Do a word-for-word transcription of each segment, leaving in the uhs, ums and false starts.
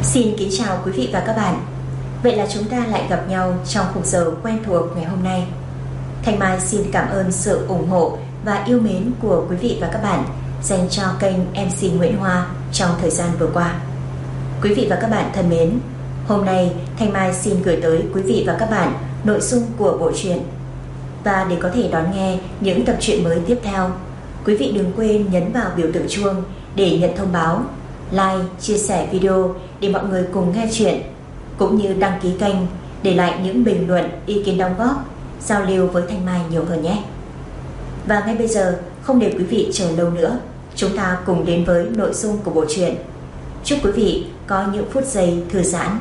Xin kính chào quý vị và các bạn. Vậy là chúng ta lại gặp nhau trong khung giờ quen thuộc ngày hôm nay. Thanh Mai xin cảm ơn sự ủng hộ và yêu mến của quý vị và các bạn dành cho kênh em xê Nguyễn Hoa trong thời gian vừa qua. Quý vị và các bạn thân mến, hôm nay Thanh Mai xin gửi tới quý vị và các bạn nội dung của bộ truyện. Và để có thể đón nghe những tập truyện mới tiếp theo, quý vị đừng quên nhấn vào biểu tượng chuông để nhận thông báo, like, chia sẻ video để mọi người cùng nghe chuyện, cũng như đăng ký kênh, để lại những bình luận, ý kiến đóng góp, giao lưu với Thanh Mai nhiều hơn nhé. Và ngay bây giờ, không để quý vị chờ lâu nữa, chúng ta cùng đến với nội dung của bộ truyện. Chúc quý vị có những phút giây thư giãn.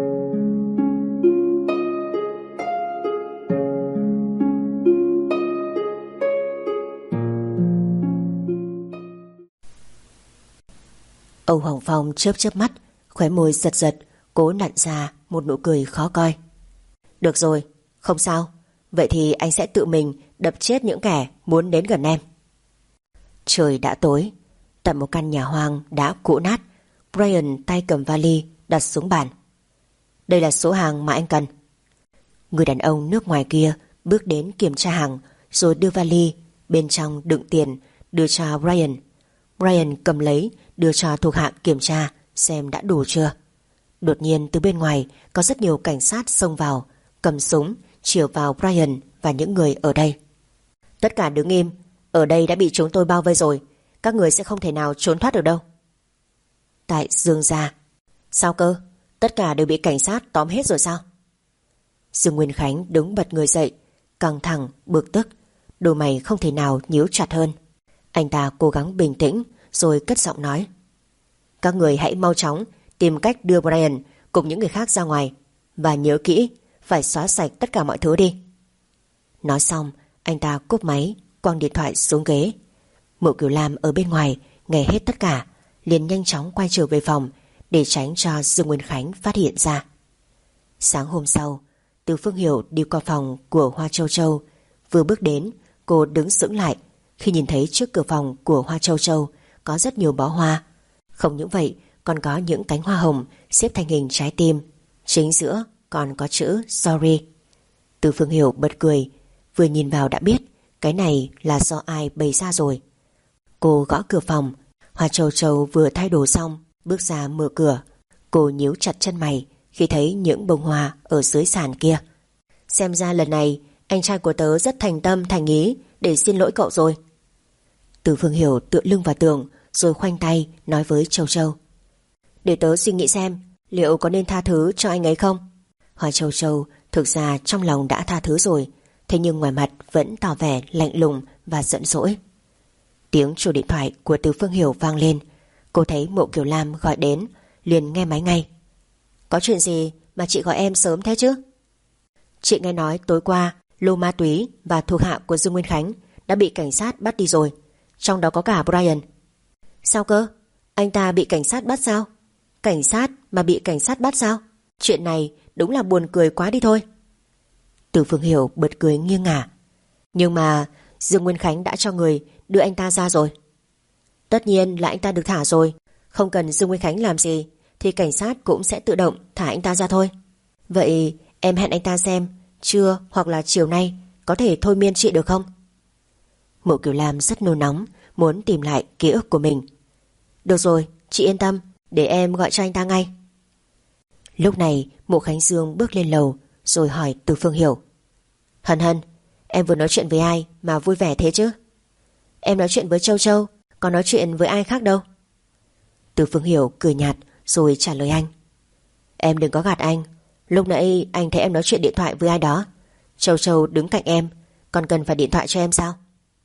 Âu Hoàng Phong chớp chớp mắt, khóe môi giật giật, cố nặn ra một nụ cười khó coi. Được rồi, không sao. Vậy thì anh sẽ tự mình đập chết những kẻ muốn đến gần em. Trời đã tối. Tại một căn nhà hoang đã cũ nát, Brian tay cầm vali đặt xuống bàn. Đây là số hàng mà anh cần. Người đàn ông nước ngoài kia bước đến kiểm tra hàng, rồi đưa vali bên trong đựng tiền đưa cho Brian. Brian cầm lấy, đưa cho thuộc hạ kiểm tra xem đã đủ chưa. Đột nhiên từ bên ngoài có rất nhiều cảnh sát xông vào, cầm súng chiều vào Brian và những người ở đây. Tất cả đứng im, ở đây đã bị chúng tôi bao vây rồi, các người sẽ không thể nào trốn thoát được đâu. Tại Dương gia. Sao cơ? Tất cả đều bị cảnh sát tóm hết rồi sao? Dương Nguyên Khánh đứng bật người dậy, căng thẳng, bực tức, đôi mày không thể nào nhíu chặt hơn. Anh ta cố gắng bình tĩnh rồi cất giọng nói: các người hãy mau chóng tìm cách đưa Brian cùng những người khác ra ngoài, và nhớ kỹ, phải xóa sạch tất cả mọi thứ đi. Nói xong, anh ta cúp máy, quăng điện thoại xuống ghế. Mộ Kiều Lam ở bên ngoài nghe hết tất cả, liền nhanh chóng quay trở về phòng để tránh cho Dương Nguyên Khánh phát hiện ra. Sáng hôm sau, Từ Phương Hiểu đi qua phòng của Hoa Châu Châu. Vừa bước đến, cô đứng sững lại khi nhìn thấy trước cửa phòng của Hoa Châu Châu có rất nhiều bó hoa. Không những vậy, còn có những cánh hoa hồng xếp thành hình trái tim, chính giữa còn có chữ sorry. Từ Phương Hiểu bật cười, vừa nhìn vào đã biết cái này là do ai bày ra rồi. Cô gõ cửa phòng. Hoa Châu Châu vừa thay đồ xong bước ra mở cửa. Cô nhíu chặt chân mày khi thấy những bông hoa ở dưới sàn kia. Xem ra lần này anh trai của tớ rất thành tâm thành ý để xin lỗi cậu rồi. Từ Phương Hiểu tựa lưng vào tường rồi khoanh tay nói với Châu Châu: để tớ suy nghĩ xem liệu có nên tha thứ cho anh ấy không. Hoa Châu Châu thực ra trong lòng đã tha thứ rồi, thế nhưng ngoài mặt vẫn tỏ vẻ lạnh lùng và giận dỗi. Tiếng chuông điện thoại của Từ Phương Hiểu vang lên. Cô thấy Mộ Kiều Lam gọi đến, liền nghe máy ngay. Có chuyện gì mà chị gọi em sớm thế chứ? Chị nghe nói tối qua lô ma túy và thuộc hạ của Dương Nguyên Khánh đã bị cảnh sát bắt đi rồi, trong đó có cả Brian. Sao cơ? Anh ta bị cảnh sát bắt sao? Cảnh sát mà bị cảnh sát bắt sao? Chuyện này đúng là buồn cười quá đi thôi. Từ Phương Hiểu bật cười nghiêng ngả. Nhưng mà Dương Nguyên Khánh đã cho người đưa anh ta ra rồi. Tất nhiên là anh ta được thả rồi. Không cần Dương Nguyên Khánh làm gì thì cảnh sát cũng sẽ tự động thả anh ta ra thôi. Vậy em hẹn anh ta xem trưa hoặc là chiều nay có thể thôi miên chị được không? Mộ Kiều Lam rất nôn nóng, muốn tìm lại ký ức của mình. Được rồi, chị yên tâm, để em gọi cho anh ta ngay. Lúc này Mộ Khánh Dương bước lên lầu rồi hỏi Từ Phương Hiểu: Hân Hân, em vừa nói chuyện với ai mà vui vẻ thế chứ? Em nói chuyện với Châu Châu, còn nói chuyện với ai khác đâu. Từ Phương Hiểu cười nhạt rồi trả lời anh: Em đừng có gạt anh. Lúc nãy anh thấy em nói chuyện điện thoại với ai đó. Châu Châu đứng cạnh em, còn cần phải điện thoại cho em sao?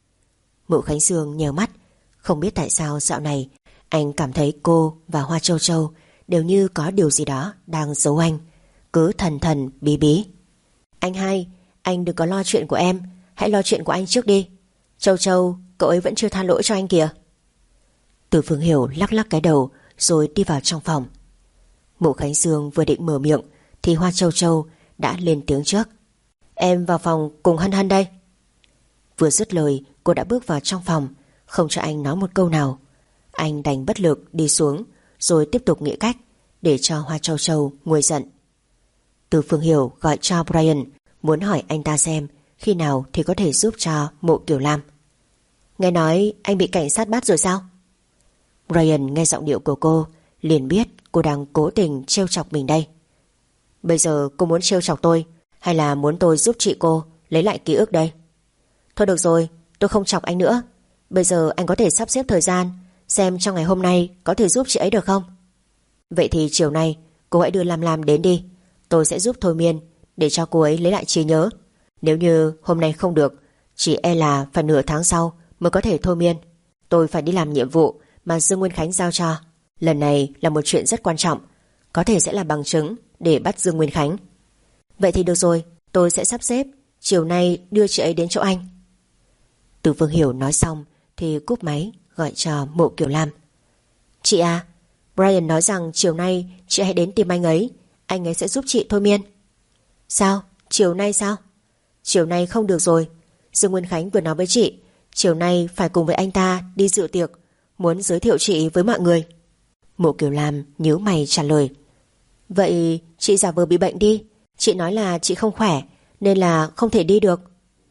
Mộ Khánh Dương nhớ mắt. Không biết tại sao dạo này anh cảm thấy cô và Hoa Châu Châu đều như có điều gì đó đang giấu anh, cứ thần thần bí bí. Anh hai, anh đừng có lo chuyện của em, hãy lo chuyện của anh trước đi. Châu Châu, cậu ấy vẫn chưa tha lỗi cho anh kìa. Từ Phương Hiểu lắc lắc cái đầu rồi đi vào trong phòng. Mộ Khánh Dương vừa định mở miệng thì Hoa Châu Châu đã lên tiếng trước: Em vào phòng cùng Hân Hân đây. Vừa dứt lời, cô đã bước vào trong phòng, không cho anh nói một câu nào. Anh đành bất lực đi xuống rồi tiếp tục nghĩ cách để cho Hoa Châu Châu nguôi giận. Từ Phương Hiểu gọi cho Brian, muốn hỏi anh ta xem khi nào thì có thể giúp cho Mộ Kiều Lam. Nghe nói anh bị cảnh sát bắt rồi sao? Brian nghe giọng điệu của cô liền biết cô đang cố tình trêu chọc mình đây. Bây giờ cô muốn trêu chọc tôi hay là muốn tôi giúp chị cô lấy lại ký ức đây? Thôi được rồi, tôi không chọc anh nữa. Bây giờ anh có thể sắp xếp thời gian xem trong ngày hôm nay có thể giúp chị ấy được không? Vậy thì chiều nay cô hãy đưa Lam Lam đến đi. Tôi sẽ giúp thôi miên để cho cô ấy lấy lại trí nhớ. Nếu như hôm nay không được, chỉ e là phải nửa tháng sau mới có thể thôi miên. Tôi phải đi làm nhiệm vụ mà Dương Nguyên Khánh giao cho. Lần này là một chuyện rất quan trọng, có thể sẽ là bằng chứng để bắt Dương Nguyên Khánh. Vậy thì được rồi, tôi sẽ sắp xếp chiều nay đưa chị ấy đến chỗ anh. Từ Phương Hiểu nói xong thì cúp máy gọi cho Mộ Kiều Lam. Chị à, Brian nói rằng chiều nay chị hãy đến tìm anh ấy, anh ấy sẽ giúp chị thôi miên. Sao? Chiều nay sao? Chiều nay không được rồi. Dương Nguyên Khánh vừa nói với chị chiều nay phải cùng với anh ta đi dự tiệc, muốn giới thiệu chị với mọi người. Mộ Kiều Lam nhíu mày trả lời. Vậy chị giả vờ bị bệnh đi. Chị nói là chị không khỏe nên là không thể đi được.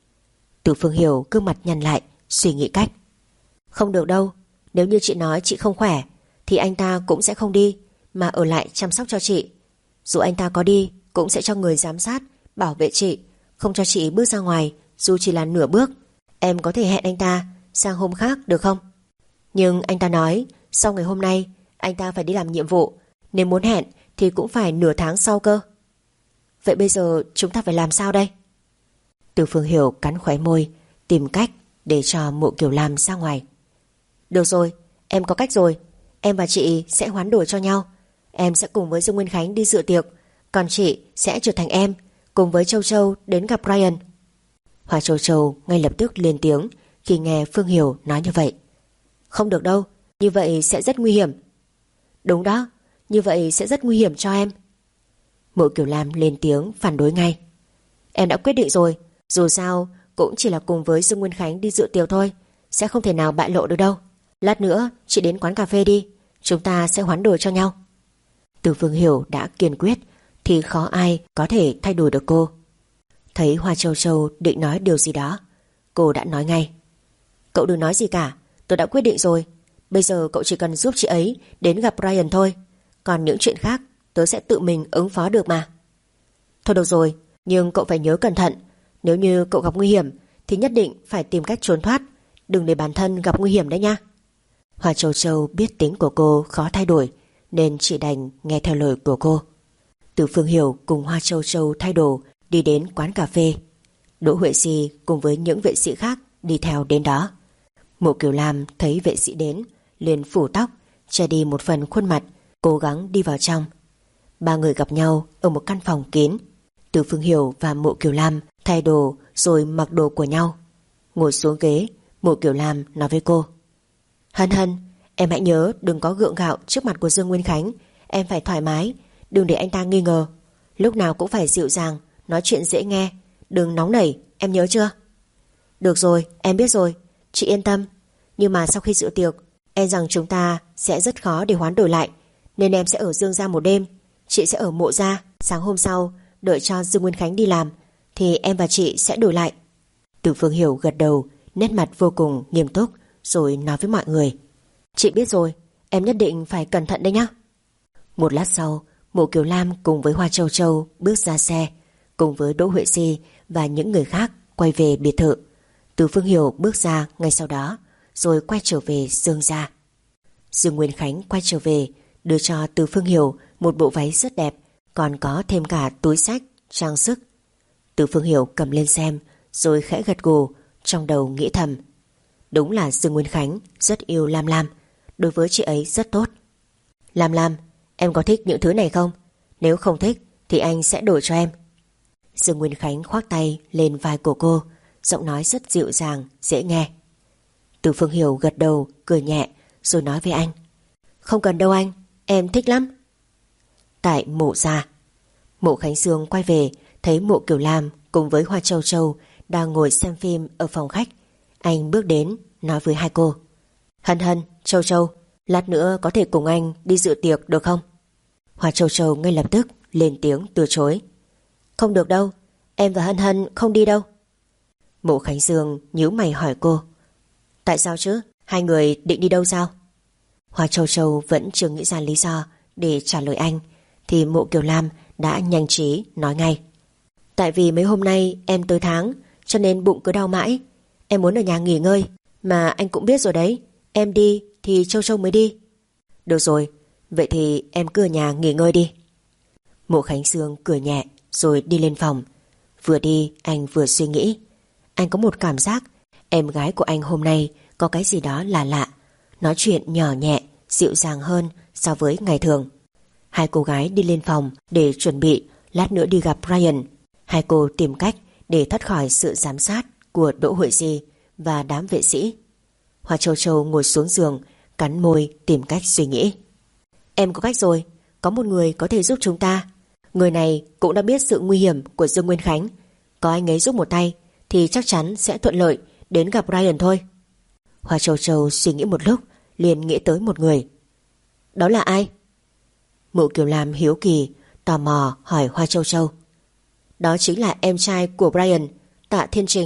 Từ Phương Hiểu gương mặt nhăn lại, suy nghĩ cách. Không được đâu, nếu như chị nói chị không khỏe thì anh ta cũng sẽ không đi mà ở lại chăm sóc cho chị. Dù anh ta có đi cũng sẽ cho người giám sát, bảo vệ chị, không cho chị bước ra ngoài dù chỉ là nửa bước. Em có thể hẹn anh ta sang hôm khác được không? Nhưng anh ta nói sau ngày hôm nay anh ta phải đi làm nhiệm vụ, nên muốn hẹn thì cũng phải nửa tháng sau cơ. Vậy bây giờ chúng ta phải làm sao đây? Từ Phương Hiểu cắn khóe môi, tìm cách để cho Mộ Kiều Lam ra ngoài. Được rồi, em có cách rồi. Em và chị sẽ hoán đổi cho nhau. Em sẽ cùng với Dương Nguyên Khánh đi dự tiệc, còn chị sẽ trở thành em, cùng với Châu Châu đến gặp Brian. Hoa Châu Châu ngay lập tức lên tiếng khi nghe Phương Hiểu nói như vậy. Không được đâu, như vậy sẽ rất nguy hiểm. Đúng đó, như vậy sẽ rất nguy hiểm cho em. Mộ Kiều Lam lên tiếng phản đối ngay. Em đã quyết định rồi, dù sao cũng chỉ là cùng với Dương Nguyên Khánh đi dự tiệc thôi, sẽ không thể nào bại lộ được đâu. Lát nữa chị đến quán cà phê đi, chúng ta sẽ hoán đổi cho nhau. Từ Phương Hiểu đã kiên quyết thì khó ai có thể thay đổi được cô. Thấy Hoa Châu Châu định nói điều gì đó, cô đã nói ngay. Cậu đừng nói gì cả, tôi đã quyết định rồi. Bây giờ cậu chỉ cần giúp chị ấy đến gặp Brian thôi, còn những chuyện khác tớ sẽ tự mình ứng phó được mà. Thôi được rồi, nhưng cậu phải nhớ cẩn thận. Nếu như cậu gặp nguy hiểm thì nhất định phải tìm cách trốn thoát, đừng để bản thân gặp nguy hiểm đấy nha. Hoa Châu Châu biết tính của cô khó thay đổi nên chỉ đành nghe theo lời của cô. Từ Phương Hiểu cùng Hoa Châu Châu thay đồ đi đến quán cà phê. Đỗ Huệ Sĩ cùng với những vệ sĩ khác đi theo đến đó. Mộ Kiều Lam thấy vệ sĩ đến liền phủ tóc, che đi một phần khuôn mặt, cố gắng đi vào trong. Ba người gặp nhau ở một căn phòng kín. Từ Phương Hiểu và Mộ Kiều Lam thay đồ rồi mặc đồ của nhau. Ngồi xuống ghế, Mộ Kiều Lam nói với cô. Hân Hân, em hãy nhớ đừng có gượng gạo trước mặt của Dương Nguyên Khánh. Em phải thoải mái, đừng để anh ta nghi ngờ. Lúc nào cũng phải dịu dàng, nói chuyện dễ nghe, đừng nóng nảy, em nhớ chưa? Được rồi, em biết rồi, chị yên tâm. Nhưng mà sau khi dự tiệc, em rằng chúng ta sẽ rất khó để hoán đổi lại, nên em sẽ ở Dương gia một đêm, chị sẽ ở Mộ gia. Sáng hôm sau đợi cho Dương Nguyên Khánh đi làm thì em và chị sẽ đổi lại. Từ Phương Hiểu gật đầu, nét mặt vô cùng nghiêm túc, rồi nói với mọi người. Chị biết rồi, em nhất định phải cẩn thận đấy nhá. Một lát sau, Mộ Kiều Lam cùng với Hoa Châu Châu bước ra xe, cùng với Đỗ Huệ Sĩ và những người khác quay về biệt thự. Từ Phương Hiểu bước ra ngay sau đó, rồi quay trở về Dương gia. Dương Nguyên Khánh quay trở về, đưa cho Từ Phương Hiểu một bộ váy rất đẹp, còn có thêm cả túi xách, trang sức. Từ Phương Hiểu cầm lên xem, rồi khẽ gật gù, trong đầu nghĩ thầm. Đúng là Dương Nguyên Khánh rất yêu Lam Lam, đối với chị ấy rất tốt. Lam Lam, em có thích những thứ này không? Nếu không thích thì anh sẽ đổi cho em. Dương Nguyên Khánh khoác tay lên vai của cô, giọng nói rất dịu dàng, dễ nghe. Từ Phương Hiểu gật đầu, cười nhẹ, rồi nói với anh. Không cần đâu anh, em thích lắm. Tại Mộ gia, Mộ Khánh Dương quay về, thấy Mộ Kiều Lam cùng với Hoa Châu Châu đang ngồi xem phim ở phòng khách. Anh bước đến, nói với hai cô. Hân Hân, Châu Châu, lát nữa có thể cùng anh đi dự tiệc được không? Hoa Châu Châu ngay lập tức lên tiếng từ chối. Không được đâu, em và Hân Hân không đi đâu. Mộ Khánh Dương nhíu mày hỏi cô. Tại sao chứ? Hai người định đi đâu sao? Hoa Châu Châu vẫn chưa nghĩ ra lý do để trả lời anh, thì Mộ Kiều Lam đã nhanh trí nói ngay. Tại vì mấy hôm nay em tới tháng, cho nên bụng cứ đau mãi. Em muốn ở nhà nghỉ ngơi. Mà anh cũng biết rồi đấy, em đi thì Châu Châu mới đi. Được rồi, vậy thì em cứ ở nhà nghỉ ngơi đi. Mộ Khánh Dương cười nhẹ rồi đi lên phòng. Vừa đi anh vừa suy nghĩ. Anh có một cảm giác em gái của anh hôm nay có cái gì đó là lạ. Nói chuyện nhỏ nhẹ, dịu dàng hơn so với ngày thường. Hai cô gái đi lên phòng để chuẩn bị lát nữa đi gặp Brian. Hai cô tìm cách để thoát khỏi sự giám sát của Đỗ Huệ Di và đám vệ sĩ. Hoa Châu Châu ngồi xuống giường, cắn môi tìm cách suy nghĩ. Em có cách rồi, có một người có thể giúp chúng ta. Người này cũng đã biết sự nguy hiểm của Dương Nguyên Khánh. Có anh ấy giúp một tay thì chắc chắn sẽ thuận lợi đến gặp Brian thôi. Hoa Châu Châu suy nghĩ một lúc, liền nghĩ tới một người. Đó là ai? Mộ Kiều Lam hiếu kỳ, tò mò hỏi Hoa Châu Châu. Đó chính là em trai của Brian, Tạ Thiên Trình.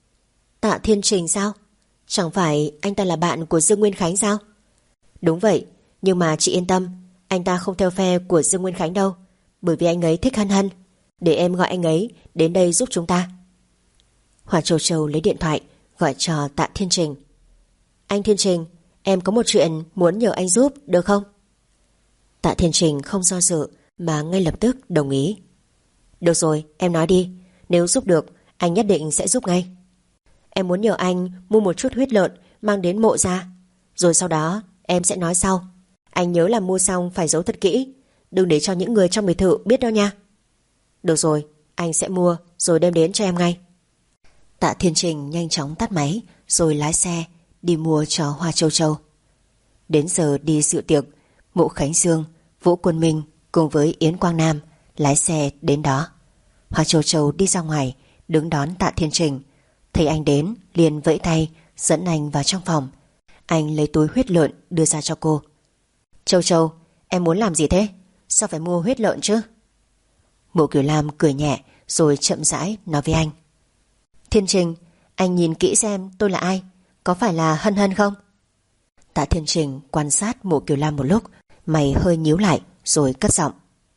Tạ Thiên Trình sao? Chẳng phải anh ta là bạn của Dương Nguyên Khánh sao? Đúng vậy, nhưng mà chị yên tâm, anh ta không theo phe của Dương Nguyên Khánh đâu, bởi vì anh ấy thích Hân Hân. Để em gọi anh ấy đến đây giúp chúng ta. Hoa Châu Châu lấy điện thoại gọi cho Tạ Thiên Trình. Anh Thiên Trình, em có một chuyện muốn nhờ anh giúp, được không? Tạ Thiên Trình không do dự mà ngay lập tức đồng ý. Được rồi, em nói đi. Nếu giúp được, anh nhất định sẽ giúp ngay. Em muốn nhờ anh mua một chút huyết lợn mang đến mộ ra. Rồi sau đó em sẽ nói sau. Anh nhớ là mua xong phải giấu thật kỹ, đừng để cho những người trong biệt thự biết đâu nha. Được rồi, anh sẽ mua rồi đem đến cho em ngay. Tạ Thiên Trình nhanh chóng tắt máy rồi lái xe đi mua cho Hoa Châu Châu. Đến giờ đi dự tiệc, Mộ Khánh Dương, Vũ Quân Minh cùng với Yến Quang Nam lái xe đến đó. Hoa Châu Châu đi ra ngoài đứng đón Tạ Thiên Trình. Thấy anh đến liền vẫy tay dẫn anh vào trong phòng. Anh lấy túi huyết lợn đưa ra cho cô. Châu Châu, em muốn làm gì thế? Sao phải mua huyết lợn chứ? Mộ Kiều Lam cười nhẹ rồi chậm rãi nói với anh. Thiên Trình, anh nhìn kỹ xem tôi là ai, có phải là Hân Hân không? Tạ Thiên Trình quan sát Mộ Kiều Lam một lúc, mày hơi nhíu lại rồi cất giọng.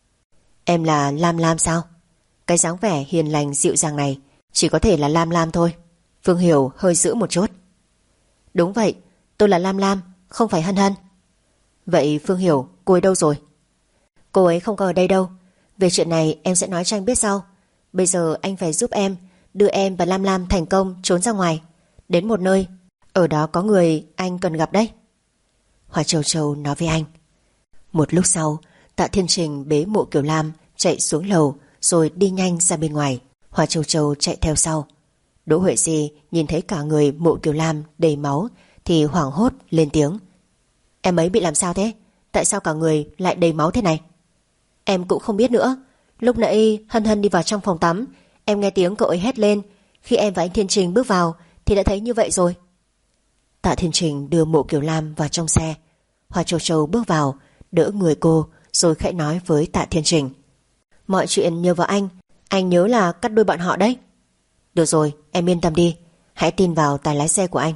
Em là Lam Lam sao? Cái dáng vẻ hiền lành dịu dàng này chỉ có thể là Lam Lam thôi. Phương Hiểu hơi giữ một chút. Đúng vậy, tôi là Lam Lam, không phải Hân Hân. Vậy Phương Hiểu, cô ấy đâu rồi? Cô ấy không có ở đây đâu. Về chuyện này em sẽ nói cho anh biết sau. Bây giờ anh phải giúp em đưa em và Lam Lam thành công trốn ra ngoài, đến một nơi, ở đó có người anh cần gặp đấy. Hoa Châu Châu nói với anh. Một lúc sau, Tạ Thiên Trình bế Mộ Kiều Lam chạy xuống lầu rồi đi nhanh ra bên ngoài. Hoa Châu Châu chạy theo sau. Đỗ Huệ Di nhìn thấy cả người Mộ Kiều Lam đầy máu thì hoảng hốt lên tiếng. Em ấy bị làm sao thế? Tại sao cả người lại đầy máu thế này? Em cũng không biết nữa. Lúc nãy Hân Hân đi vào trong phòng tắm, em nghe tiếng cậu ấy hét lên. Khi em và anh Thiên Trình bước vào thì đã thấy như vậy rồi. Tạ Thiên Trình đưa Mộ Kiều Lam vào trong xe. Hoa Châu Châu bước vào đỡ người cô rồi khẽ nói với Tạ Thiên Trình. Mọi chuyện nhờ vào anh. Anh nhớ là cắt đuôi bọn họ đấy. Được rồi, em yên tâm đi. Hãy tin vào tài lái xe của anh.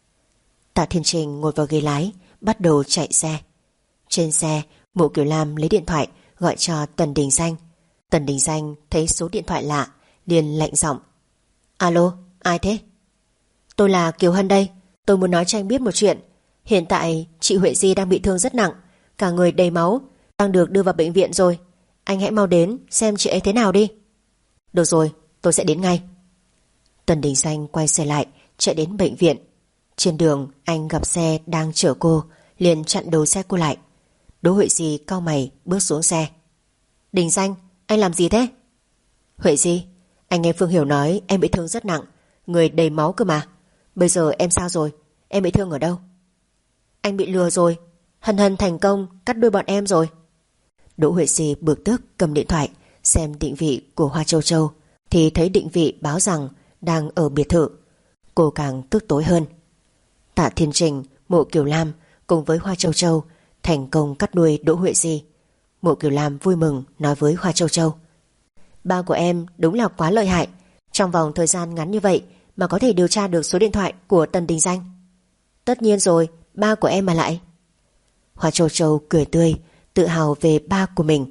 Tạ Thiên Trình ngồi vào ghế lái, bắt đầu chạy xe. Trên xe, Mộ Kiều Lam lấy điện thoại gọi cho Tần Đình Danh. Tần Đình Danh thấy số điện thoại lạ liền lạnh giọng. Alo, ai thế? Tôi là Kiều Hân đây. Tôi muốn nói cho anh biết một chuyện. Hiện tại chị Huệ Di đang bị thương rất nặng, cả người đầy máu, đang được đưa vào bệnh viện rồi. Anh hãy mau đến xem chị ấy thế nào đi. Được rồi, tôi sẽ đến ngay. Tần Đình Danh quay xe lại chạy đến bệnh viện. Trên đường anh gặp xe đang chở cô, liền chặn đầu xe cô lại. Đỗ Huệ Di cau mày bước xuống xe. Đình Danh, anh làm gì thế? Huệ Di, anh nghe Phương Hiểu nói em bị thương rất nặng, người đầy máu cơ mà. Bây giờ em sao rồi? Em bị thương ở đâu? Anh bị lừa rồi. Hân Hân thành công cắt đuôi bọn em rồi. Đỗ Huệ Di bực tức cầm điện thoại xem định vị của Hoa Châu Châu thì thấy định vị báo rằng đang ở biệt thự. Cô càng tức tối hơn. Tạ Thiên Trình, Mộ Kiều Lam cùng với Hoa Châu Châu thành công cắt đuôi Đỗ Huệ Di. Mộ Kiều Lam vui mừng nói với Hoa Châu Châu. Ba của em đúng là quá lợi hại, trong vòng thời gian ngắn như vậy mà có thể điều tra được số điện thoại của Tần Đình Danh. Tất nhiên rồi, ba của em mà lại. Hoa Châu Châu cười tươi, tự hào về ba của mình.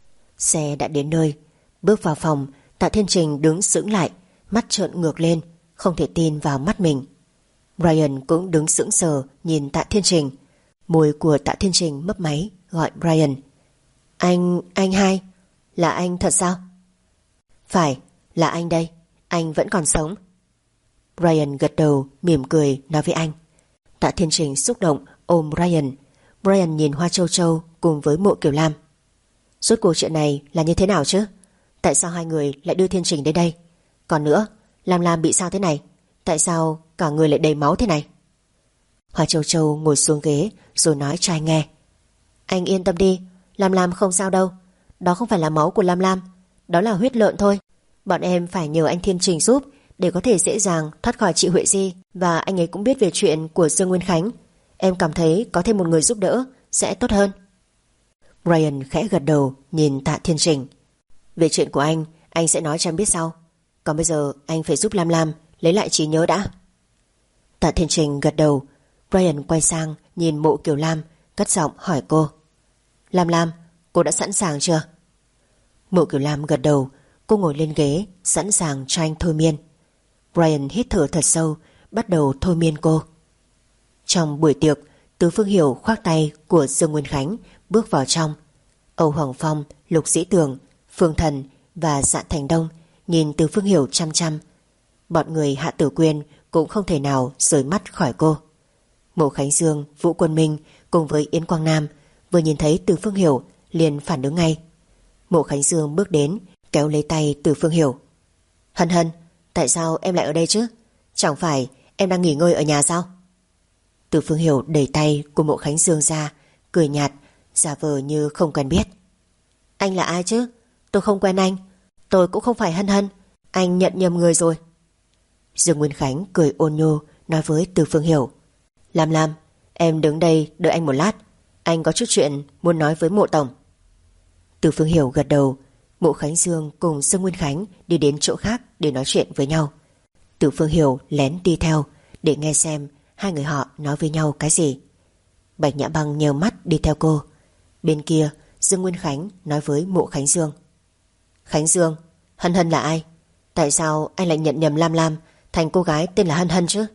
Xe đã đến nơi. Bước vào phòng, Tạ Thiên Trình đứng sững lại, mắt trợn ngược lên, không thể tin vào mắt mình. Brian cũng đứng sững sờ nhìn Tạ Thiên Trình. Môi của Tạ Thiên Trình mấp máy gọi Brian. Anh, anh hai, là anh thật sao? Phải, là anh đây, anh vẫn còn sống. Brian gật đầu mỉm cười nói với anh. Tạ Thiên Trình xúc động ôm Brian. Brian nhìn Hoa Châu Châu cùng với Mộ Kiều Lam. Rốt cuộc chuyện này là như thế nào chứ? Tại sao hai người lại đưa Thiên Trình đến đây? Còn nữa, Lam Lam bị sao thế này? Tại sao cả người lại đầy máu thế này? Hoa Châu Châu ngồi xuống ghế rồi nói cho anh nghe. Anh yên tâm đi, Lam Lam không sao đâu. Đó không phải là máu của Lam Lam, đó là huyết lợn thôi. Bọn em phải nhờ anh Thiên Trình giúp để có thể dễ dàng thoát khỏi chị Huệ Di. Và anh ấy cũng biết về chuyện của Dương Nguyên Khánh. Em cảm thấy có thêm một người giúp đỡ sẽ tốt hơn. Brian khẽ gật đầu nhìn Tạ Thiên Trình. Về chuyện của anh, anh sẽ nói cho em biết sau. Còn bây giờ anh phải giúp Lam Lam lấy lại trí nhớ đã. Tạ Thiên Trình gật đầu. Brian quay sang nhìn Mộ Kiều Lam, cất giọng hỏi cô. Lam Lam, cô đã sẵn sàng chưa? Mộ Kiều Lam gật đầu. Cô ngồi lên ghế sẵn sàng cho anh thôi miên. Brian hít thở thật sâu, bắt đầu thôi miên cô. Trong buổi tiệc, Từ Phương Hiểu khoác tay của Dương Nguyên Khánh bước vào trong. Âu Hoàng Phong, Lục Dĩ Tường, Phương Thần và Dạ Thành Đông nhìn Từ Phương Hiểu chăm chăm. Bọn người Hạ Tử Quyên cũng không thể nào rời mắt khỏi cô. Mộ Khánh Dương, Vũ Quân Minh cùng với Yến Quang Nam vừa nhìn thấy Từ Phương Hiểu liền phản ứng ngay. Mộ Khánh Dương bước đến kéo lấy tay Từ Phương Hiểu. Hân Hân, tại sao em lại ở đây chứ? Chẳng phải em đang nghỉ ngơi ở nhà sao? Từ Phương Hiểu đẩy tay của Mộ Khánh Dương ra, cười nhạt, giả vờ như không quen biết. Anh là ai chứ? Tôi không quen anh. Tôi cũng không phải Hân Hân. Anh nhận nhầm người rồi. Dương Nguyên Khánh cười ôn nhô nói với Từ Phương Hiểu. Lam Lam, em đứng đây đợi anh một lát. Anh có chút chuyện muốn nói với Mộ Tổng. Từ Phương Hiểu gật đầu. Mộ Khánh Dương cùng Dương Nguyên Khánh đi đến chỗ khác để nói chuyện với nhau. Từ Phương Hiểu lén đi theo để nghe xem hai người họ nói với nhau cái gì. Bạch Nhã Băng nheo mắt đi theo cô. Bên kia Dương Nguyên Khánh nói với Mộ Khánh Dương. Khánh Dương, Hân Hân là ai? Tại sao anh lại nhận nhầm Lam Lam thành cô gái tên là Hân Hân chứ?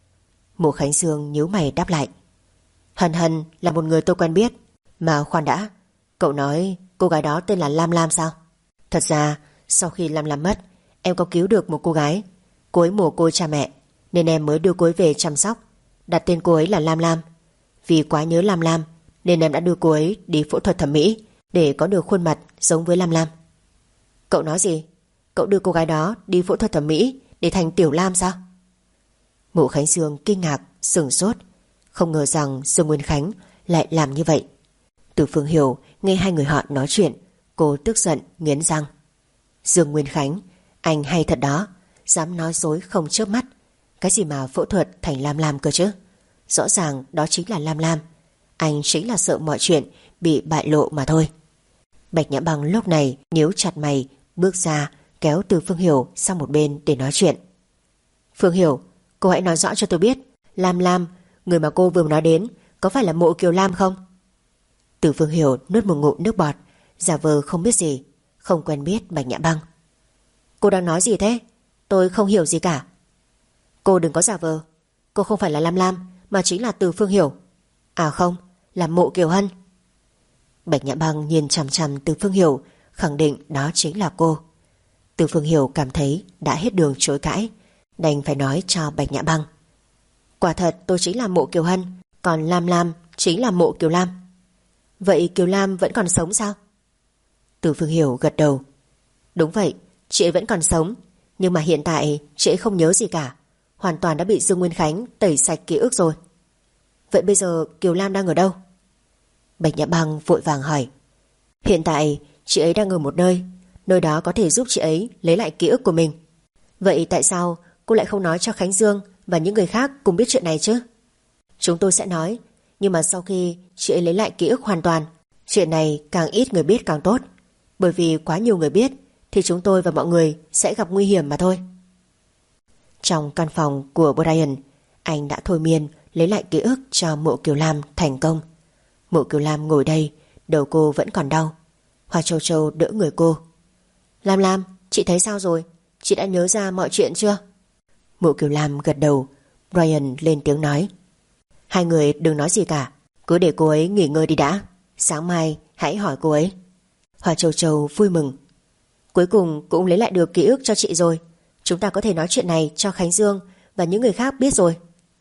Mộ Khánh Dương nhíu mày đáp lại. Hân Hân là một người tôi quen biết. Mà khoan đã, cậu nói cô gái đó tên là Lam Lam sao? Thật ra sau khi Lam Lam mất, em có cứu được một cô gái. Cô ấy mồ côi cha mẹ nên em mới đưa cô ấy về chăm sóc, đặt tên cô ấy là Lam Lam. Vì quá nhớ Lam Lam nên em đã đưa cô ấy đi phẫu thuật thẩm mỹ để có được khuôn mặt giống với Lam Lam. Cậu nói gì? Cậu đưa cô gái đó đi phẫu thuật thẩm mỹ để thành Tiểu Lam sao? Mộ Khánh Dương kinh ngạc, sửng sốt. Không ngờ rằng Dương Nguyên Khánh lại làm như vậy. Từ Phương Hiểu nghe hai người họ nói chuyện, cô tức giận nghiến răng. Dương Nguyên Khánh, anh hay thật đó, dám nói dối không chớp mắt. Cái gì mà phẫu thuật thành Lam Lam cơ chứ? Rõ ràng đó chính là Lam Lam. Anh chính là sợ mọi chuyện bị bại lộ mà thôi. Bạch Nhã Băng lúc này nhíu chặt mày, bước ra kéo Từ Phương Hiểu sang một bên để nói chuyện. Phương Hiểu, cô hãy nói rõ cho tôi biết, Lam Lam, người mà cô vừa nói đến, có phải là Mộ Kiều Lam không? Từ Phương Hiểu nuốt một ngụm nước bọt, giả vờ không biết gì, không quen biết Bạch Nhã Băng. Cô đang nói gì thế? Tôi không hiểu gì cả. Cô đừng có giả vờ. Cô không phải là Lam Lam, mà chính là Từ Phương Hiểu. À không, là Mộ Kiều Hân. Bạch Nhã Băng nhìn chằm chằm Từ Phương Hiểu, khẳng định đó chính là cô. Từ Phương Hiểu cảm thấy đã hết đường chối cãi, đành phải nói cho Bạch Nhã Băng. Quả thật tôi chính là Mộ Kiều Hân, còn Lam Lam chính là Mộ Kiều Lam. Vậy Kiều Lam vẫn còn sống sao? Từ Phương Hiểu gật đầu. Đúng vậy, chị ấy vẫn còn sống, nhưng mà hiện tại chị ấy không nhớ gì cả, hoàn toàn đã bị Dương Nguyên Khánh tẩy sạch ký ức rồi. Vậy bây giờ Kiều Lam đang ở đâu? Bạch Nhã Băng vội vàng hỏi. Hiện tại chị ấy đang ở một nơi, nơi đó có thể giúp chị ấy lấy lại ký ức của mình. Vậy tại sao cô lại không nói cho Khánh Dương và những người khác cùng biết chuyện này chứ? Chúng tôi sẽ nói, nhưng mà sau khi chị ấy lấy lại ký ức hoàn toàn Chuyện này càng ít người biết càng tốt, bởi vì quá nhiều người biết thì chúng tôi và mọi người sẽ gặp nguy hiểm mà thôi. Trong căn phòng của Brian, anh đã thôi miên lấy lại ký ức cho Mộ Kiều Lam thành công. Mộ Kiều Lam ngồi đây, đầu cô vẫn còn đau. Hoa Châu Châu đỡ người cô. Lam Lam, chị thấy sao rồi? Chị đã nhớ ra mọi chuyện chưa? Mộ Kiều Lam gật đầu. Brian lên tiếng nói. Hai người đừng nói gì cả, cứ để cô ấy nghỉ ngơi đi đã. Sáng mai hãy hỏi cô ấy. Hoa Châu Châu vui mừng. Cuối cùng cũng lấy lại được ký ức cho chị rồi. Chúng ta có thể nói chuyện này cho Khánh Dương và những người khác biết rồi.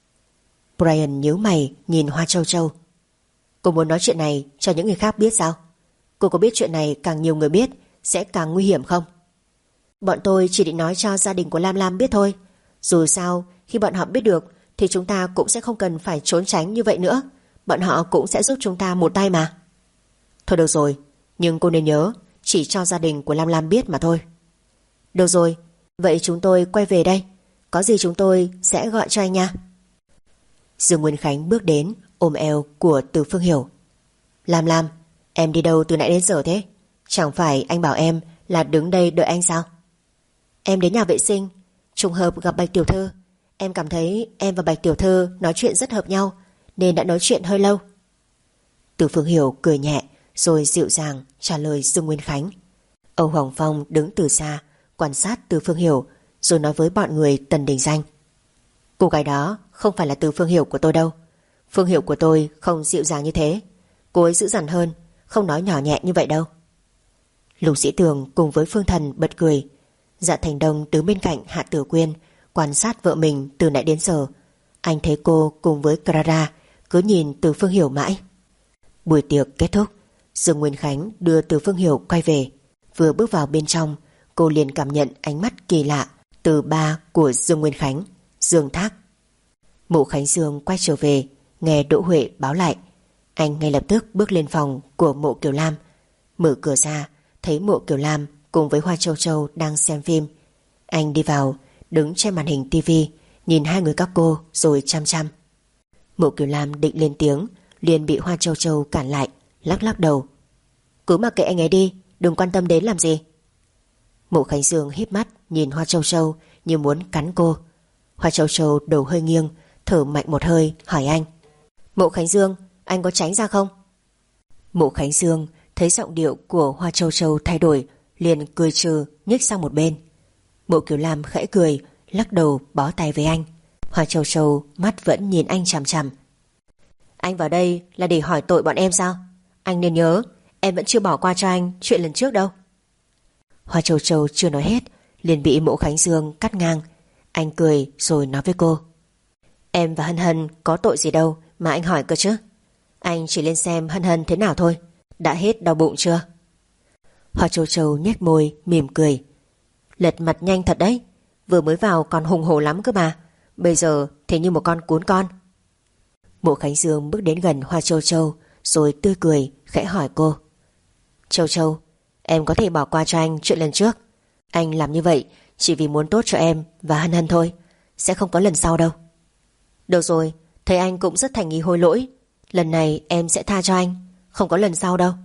Brian nhíu mày nhìn Hoa Châu Châu. Cô muốn nói chuyện này cho những người khác biết sao? Cô có biết chuyện này càng nhiều người biết sẽ càng nguy hiểm không? Bọn tôi chỉ định nói cho gia đình của Lam Lam biết thôi. Dù sao khi bọn họ biết được thì chúng ta cũng sẽ không cần phải trốn tránh như vậy nữa. Bọn họ cũng sẽ giúp chúng ta một tay mà. Thôi được rồi, nhưng cô nên nhớ chỉ cho gia đình của Lam Lam biết mà thôi. Được rồi, vậy chúng tôi quay về đây. Có gì chúng tôi sẽ gọi cho anh nha. Dương Nguyên Khánh bước đến ôm eo của Từ Phương Hiểu. Lam Lam, em đi đâu từ nãy đến giờ thế? Chẳng phải anh bảo em là đứng đây đợi anh sao? Em đến nhà vệ sinh, trùng hợp gặp Bạch Tiểu Thư. Em cảm thấy em và Bạch Tiểu Thư nói chuyện rất hợp nhau, nên đã nói chuyện hơi lâu. Từ Phương Hiểu cười nhẹ rồi dịu dàng trả lời Dương Nguyên Khánh. Âu Hoàng Phong đứng từ xa quan sát Từ Phương Hiểu rồi nói với bọn người Tần Đình Danh. Cô gái đó không phải là Từ Phương Hiểu của tôi đâu. Phương Hiểu của tôi không dịu dàng như thế. Cô ấy dữ dằn hơn, không nói nhỏ nhẹ như vậy đâu. Lục Sĩ Tường cùng với Phương Thần bật cười. Dạ Thành Đông đứng bên cạnh Hạ Tử Quyên quan sát vợ mình từ nãy đến giờ. Anh thấy cô cùng với Clara cứ nhìn Từ Phương Hiểu mãi. Buổi tiệc kết thúc, Dương Nguyên Khánh đưa Từ Phương Hiểu quay về. Vừa bước vào bên trong, cô liền cảm nhận ánh mắt kỳ lạ từ ba của Dương Nguyên Khánh, Dương Thác. Mộ Khánh Dương quay trở về, nghe Đỗ Huệ báo lại. Anh ngay lập tức bước lên phòng của Mộ Kiều Lam. Mở cửa ra, thấy Mộ Kiều Lam cùng với Hoa Châu Châu đang xem phim. Anh đi vào, đứng trên màn hình tivi, nhìn hai người các cô rồi chăm chăm. Mộ Kiều Lam định lên tiếng, liền bị Hoa Châu Châu cản lại, lắc lắc đầu. Cứ mặc kệ anh ấy đi, đừng quan tâm đến làm gì. Mộ Khánh Dương híp mắt nhìn Hoa Châu Châu như muốn cắn cô. Hoa Châu Châu đầu hơi nghiêng, thở mạnh một hơi hỏi anh. Mộ Khánh Dương, anh có tránh ra không? Mộ Khánh Dương thấy giọng điệu của Hoa Châu Châu thay đổi, liền cười trừ nhích sang một bên. Mộ Kiều Lam khẽ cười, lắc đầu bó tay với anh. Hoa Châu Châu mắt vẫn nhìn anh chằm chằm. Anh vào đây là để hỏi tội bọn em sao? Anh nên nhớ, em vẫn chưa bỏ qua cho anh chuyện lần trước đâu. Hoa Châu Châu chưa nói hết, liền bị Mộ Khánh Dương cắt ngang. Anh cười rồi nói với cô. Em và Hân Hân có tội gì đâu mà anh hỏi cơ chứ? Anh chỉ lên xem Hân Hân thế nào thôi. Đã hết đau bụng chưa? Hoa Châu Châu nhếch môi mỉm cười. Lật mặt nhanh thật đấy. Vừa mới vào còn hùng hổ lắm cơ mà. Bây giờ thì như một con cún con. Mộ Khánh Dương bước đến gần Hoa Châu Châu rồi tươi cười khẽ hỏi cô. Châu Châu, em có thể bỏ qua cho anh chuyện lần trước. Anh làm như vậy chỉ vì muốn tốt cho em và Hân Hân thôi. Sẽ không có lần sau đâu. Được rồi, thấy anh cũng rất thành ý hối lỗi. Lần này em sẽ tha cho anh, không có lần sau đâu.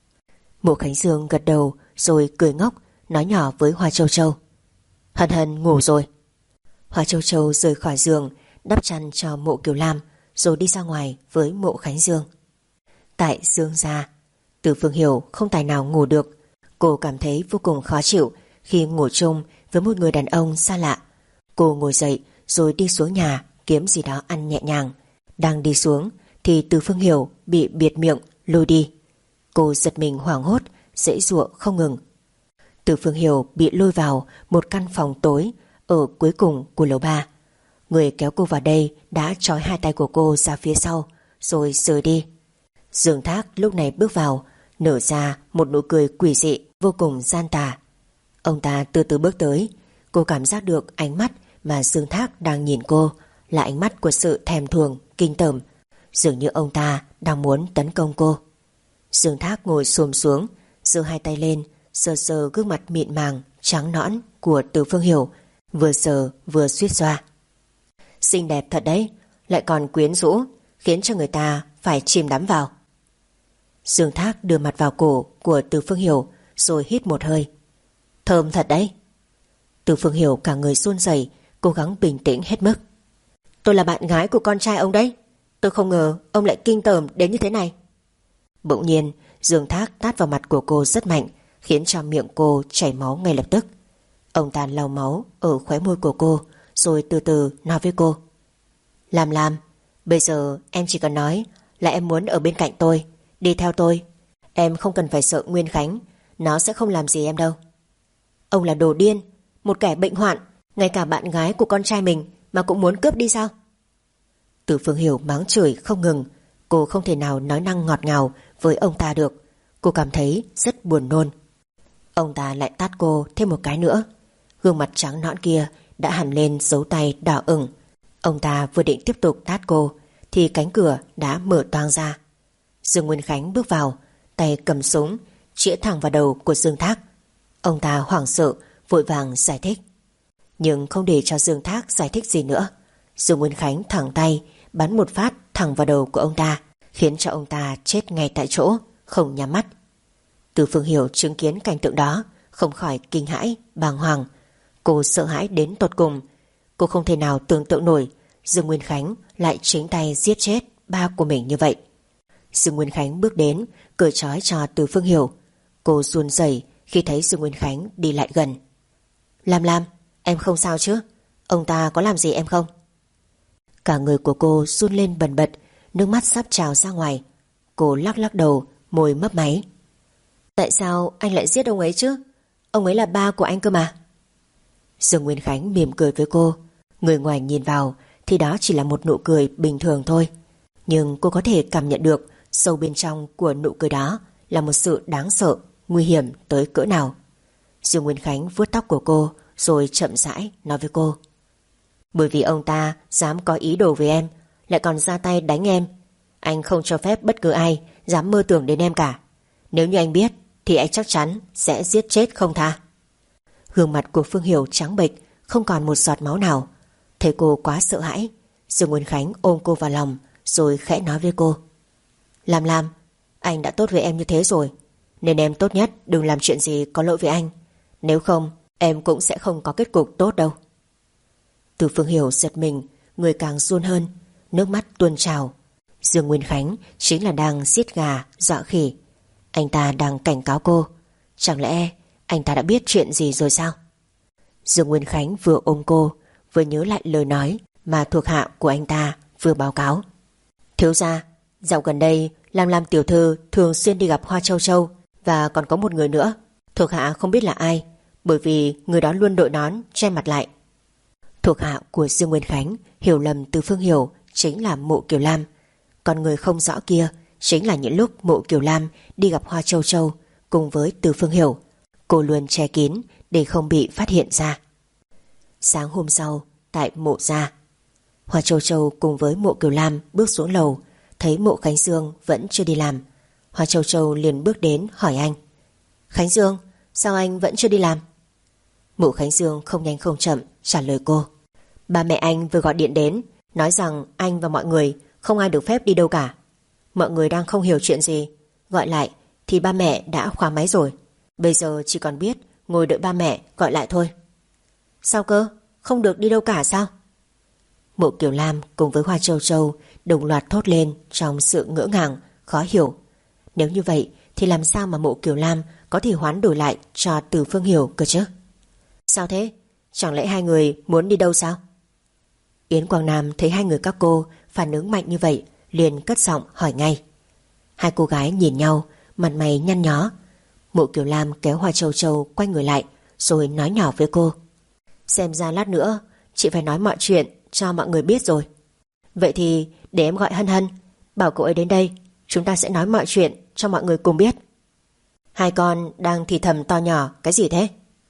Mộ Khánh Dương gật đầu rồi cười ngốc, nói nhỏ với Hoa Châu Châu. Hân Hân ngủ rồi. Hoa Châu Châu rời khỏi giường, đắp chăn cho Mộ Kiều Lam rồi đi ra ngoài với Mộ Khánh Dương. Tại Dương gia, Từ Phương Hiểu không tài nào ngủ được. Cô cảm thấy vô cùng khó chịu khi ngủ chung với một người đàn ông xa lạ. Cô ngồi dậy rồi đi xuống nhà kiếm gì đó ăn nhẹ nhàng. Đang đi xuống thì Từ Phương Hiểu bị bịt miệng lôi đi. Cô giật mình hoảng hốt, giãy giụa không ngừng. Từ Phương Hiểu bị lôi vào một căn phòng tối ở cuối cùng của lầu ba. Người kéo cô vào đây đã trói hai tay của cô ra phía sau rồi rời đi. Dương Thác lúc này bước vào, nở ra một nụ cười quỷ dị vô cùng gian tà. Ông ta từ từ bước tới. Cô cảm giác được ánh mắt mà Dương Thác đang nhìn cô là ánh mắt của sự thèm thuồng, kinh tởm. Dường như ông ta đang muốn tấn công cô. Dương Thác ngồi xổm xuống, giơ hai tay lên, sờ sờ gương mặt mịn màng trắng nõn của Từ Phương Hiểu, vừa sờ vừa suýt xoa. Xinh đẹp thật đấy, lại còn quyến rũ, khiến cho người ta phải chìm đắm vào. Dương Thác đưa mặt vào cổ của Từ Phương Hiểu rồi hít một hơi. Thơm thật đấy. Từ Phương Hiểu cả người run rẩy, cố gắng bình tĩnh hết mức. Tôi là bạn gái của con trai ông đấy. Tôi không ngờ ông lại kinh tởm đến như thế này. Bỗng nhiên Dương Thác tát vào mặt của cô rất mạnh, khiến cho miệng cô chảy máu ngay lập tức. Ông ta lau máu ở khóe môi của cô, rồi từ từ nói với cô. Lam Lam, bây giờ em chỉ cần nói là em muốn ở bên cạnh tôi, đi theo tôi. Em không cần phải sợ Nguyên Khánh, nó sẽ không làm gì em đâu. Ông là đồ điên, một kẻ bệnh hoạn, ngay cả bạn gái của con trai mình mà cũng muốn cướp đi sao? Từ Phương Hiểu mắng chửi không ngừng. Cô không thể nào nói năng ngọt ngào với ông ta được. Cô cảm thấy rất buồn nôn. Ông ta lại tát cô thêm một cái nữa. Gương mặt trắng nõn kia đã hằn lên dấu tay đỏ ửng. Ông ta vừa định tiếp tục tát cô thì cánh cửa đã mở toang ra. Dương Nguyên Khánh bước vào, tay cầm súng chĩa thẳng vào đầu của Dương Thác. Ông ta hoảng sợ vội vàng giải thích. Nhưng không để cho Dương Thác giải thích gì nữa, Dương Nguyên Khánh thẳng tay bắn một phát thẳng vào đầu của ông ta, khiến cho ông ta chết ngay tại chỗ, không nhắm mắt. Từ Phương Hiểu chứng kiến cảnh tượng đó không khỏi kinh hãi, bàng hoàng. Cô sợ hãi đến tột cùng. Cô không thể nào tưởng tượng nổi Dương Nguyên Khánh lại chính tay giết chết ba của mình như vậy. Dương Nguyên Khánh bước đến cởi trói cho Từ Phương Hiểu. Cô run rẩy khi thấy Dương Nguyên Khánh đi lại gần. Lam Lam, em không sao chứ? Ông ta có làm gì em không? Cả người của cô run lên bần bật, nước mắt sắp trào ra ngoài. Cô lắc lắc đầu, môi mấp máy. Tại sao anh lại giết ông ấy chứ? Ông ấy là ba của anh cơ mà. Dương Nguyên Khánh mỉm cười với cô. Người ngoài nhìn vào thì đó chỉ là một nụ cười bình thường thôi, nhưng cô có thể cảm nhận được sâu bên trong của nụ cười đó là một sự đáng sợ, nguy hiểm tới cỡ nào. Dương Nguyên Khánh vuốt tóc của cô rồi chậm rãi nói với cô. Bởi vì ông ta dám có ý đồ với em, lại còn ra tay đánh em. Anh không cho phép bất cứ ai dám mơ tưởng đến em cả. Nếu như anh biết thì anh chắc chắn sẽ giết chết không tha. Gương mặt của Phương Hiểu trắng bệch, không còn một giọt máu nào. Thấy cô quá sợ hãi, Dương Nguyên Khánh ôm cô vào lòng rồi khẽ nói với cô. Lam Lam, anh đã tốt với em như thế rồi, nên em tốt nhất đừng làm chuyện gì có lỗi với anh. Nếu không em cũng sẽ không có kết cục tốt đâu. Từ Phương Hiểu giật mình, người càng run hơn, nước mắt tuôn trào. Dương Nguyên Khánh chính là đang giết gà dọa khỉ. Anh ta đang cảnh cáo cô. Chẳng lẽ anh ta đã biết chuyện gì rồi sao? Dương Nguyên Khánh vừa ôm cô, vừa nhớ lại lời nói mà thuộc hạ của anh ta vừa báo cáo. Thiếu gia, dạo gần đây Lam Lam tiểu thư thường xuyên đi gặp Hoa Châu Châu, và còn có một người nữa, thuộc hạ không biết là ai, bởi vì người đó luôn đội nón che mặt lại. Thuộc hạ của Dương Nguyên Khánh hiểu lầm Từ Phương Hiểu chính là Mộ Kiều Lam. Còn người không rõ kia chính là những lúc Mộ Kiều Lam đi gặp Hoa Châu Châu cùng với Từ Phương Hiểu. Cô luôn che kín để không bị phát hiện ra. Sáng hôm sau, tại Mộ gia, Hoa Châu Châu cùng với Mộ Kiều Lam bước xuống lầu, thấy Mộ Khánh Dương vẫn chưa đi làm. Hoa Châu Châu liền bước đến hỏi anh. Khánh Dương, sao anh vẫn chưa đi làm? Mộ Khánh Dương không nhanh không chậm trả lời cô. Ba mẹ anh vừa gọi điện đến, nói rằng anh và mọi người không ai được phép đi đâu cả. Mọi người đang không hiểu chuyện gì, gọi lại thì ba mẹ đã khóa máy rồi. Bây giờ chỉ còn biết ngồi đợi ba mẹ gọi lại thôi. Sao cơ? Không được đi đâu cả sao? Mộ Kiều Lam cùng với Hoa Châu Châu đồng loạt thốt lên trong sự ngỡ ngàng, khó hiểu. Nếu như vậy thì làm sao mà Mộ Kiều Lam có thể hoán đổi lại cho Từ Phương Hiểu cơ chứ? Sao thế? Chẳng lẽ hai người muốn đi đâu sao? Yến Quang Nam thấy hai người các cô phản ứng mạnh như vậy, liền cất giọng hỏi ngay. Hai cô gái nhìn nhau, mặt mày nhăn nhó. Mộ Kiều Lam kéo Hoa Châu Châu quay người lại rồi nói nhỏ với cô. Xem ra lát nữa chị phải nói mọi chuyện cho mọi người biết rồi. Vậy thì để em gọi Hân Hân, bảo cậu ấy đến đây, chúng ta sẽ nói mọi chuyện cho mọi người cùng biết. Hai con đang thì thầm to nhỏ cái gì thế?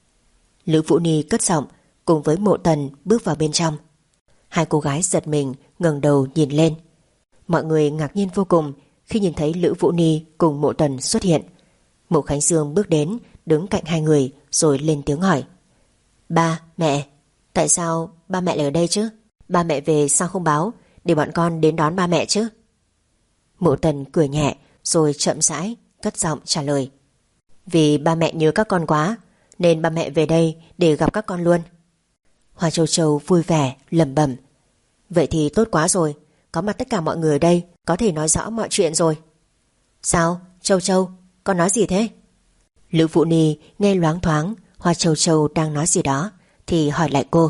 Lữ Vũ Ni cất giọng cùng với Mộ Tần bước vào bên trong. Hai cô gái giật mình ngẩng đầu nhìn lên. Mọi người ngạc nhiên vô cùng khi nhìn thấy Lữ Vũ Ni cùng Mộ Tần xuất hiện. Mộ Khánh Dương bước đến đứng cạnh hai người rồi lên tiếng hỏi. Ba, mẹ, tại sao ba mẹ lại ở đây chứ? Ba mẹ về sao không báo để bọn con đến đón ba mẹ chứ? Mộ Tần cười nhẹ rồi chậm rãi cất giọng trả lời. Vì ba mẹ nhớ các con quá, nên ba mẹ về đây để gặp các con luôn. Hoa Châu Châu vui vẻ lẩm bẩm. Vậy thì tốt quá rồi, có mặt tất cả mọi người ở đây, có thể nói rõ mọi chuyện rồi. Sao Châu Châu, con nói gì thế? Lữ Vũ Ni nghe loáng thoáng Hoa Châu Châu đang nói gì đó thì hỏi lại cô.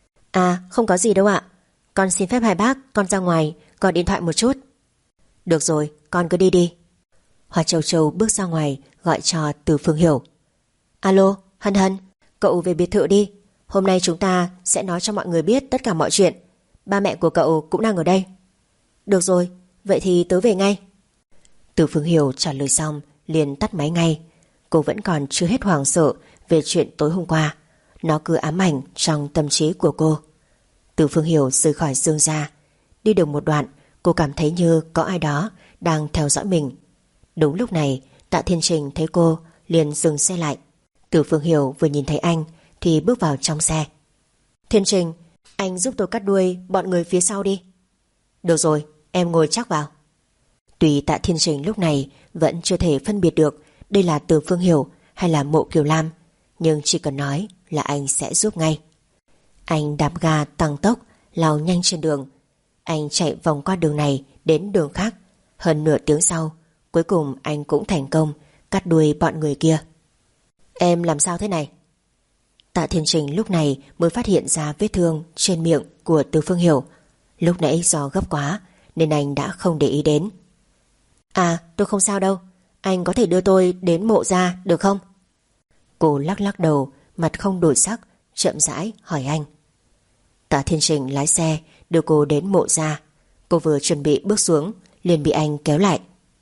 À không có gì đâu ạ, con xin phép hai bác con ra ngoài gọi điện thoại một chút. Được rồi, con cứ đi đi. Hoa Châu Châu bước ra ngoài gọi cho Từ Phương Hiểu. Alo, Hân Hân, cậu về biệt thự đi. Hôm nay chúng ta sẽ nói cho mọi người biết tất cả mọi chuyện. Ba mẹ của cậu cũng đang ở đây. Được rồi, vậy thì tớ về ngay. Từ Phương Hiểu trả lời xong liền tắt máy ngay. Cô vẫn còn chưa hết hoảng sợ về chuyện tối hôm qua. Nó cứ ám ảnh trong tâm trí của cô. Từ Phương Hiểu rời khỏi Dương gia. Đi được một đoạn, cô cảm thấy như có ai đó đang theo dõi mình. Đúng lúc này, Tạ Thiên Trình thấy cô liền dừng xe lại. Từ Phương Hiểu vừa nhìn thấy anh thì bước vào trong xe. Thiên Trình, anh giúp tôi cắt đuôi bọn người phía sau đi. Được rồi, em ngồi chắc vào. Tuy Tạ Thiên Trình lúc này vẫn chưa thể phân biệt được đây là Từ Phương Hiểu hay là Mộ Kiều Lam, nhưng chỉ cần nói là anh sẽ giúp ngay. Anh đạp ga tăng tốc lao nhanh trên đường. Anh chạy vòng qua đường này đến đường khác. Hơn nửa tiếng sau, cuối cùng anh cũng thành công cắt đuôi bọn người kia. Em làm sao thế này? Tạ Thiên Trình lúc này mới phát hiện ra vết thương trên miệng của Từ Phương Hiểu. Lúc nãy do gấp quá nên anh đã không để ý đến. À tôi không sao đâu, anh có thể đưa tôi đến Mộ gia được không? Cô lắc lắc đầu, mặt không đổi sắc, chậm rãi hỏi anh. Tạ Thiên Trình lái xe đưa cô đến Mộ gia. Cô vừa chuẩn bị bước xuống liền bị anh kéo lại.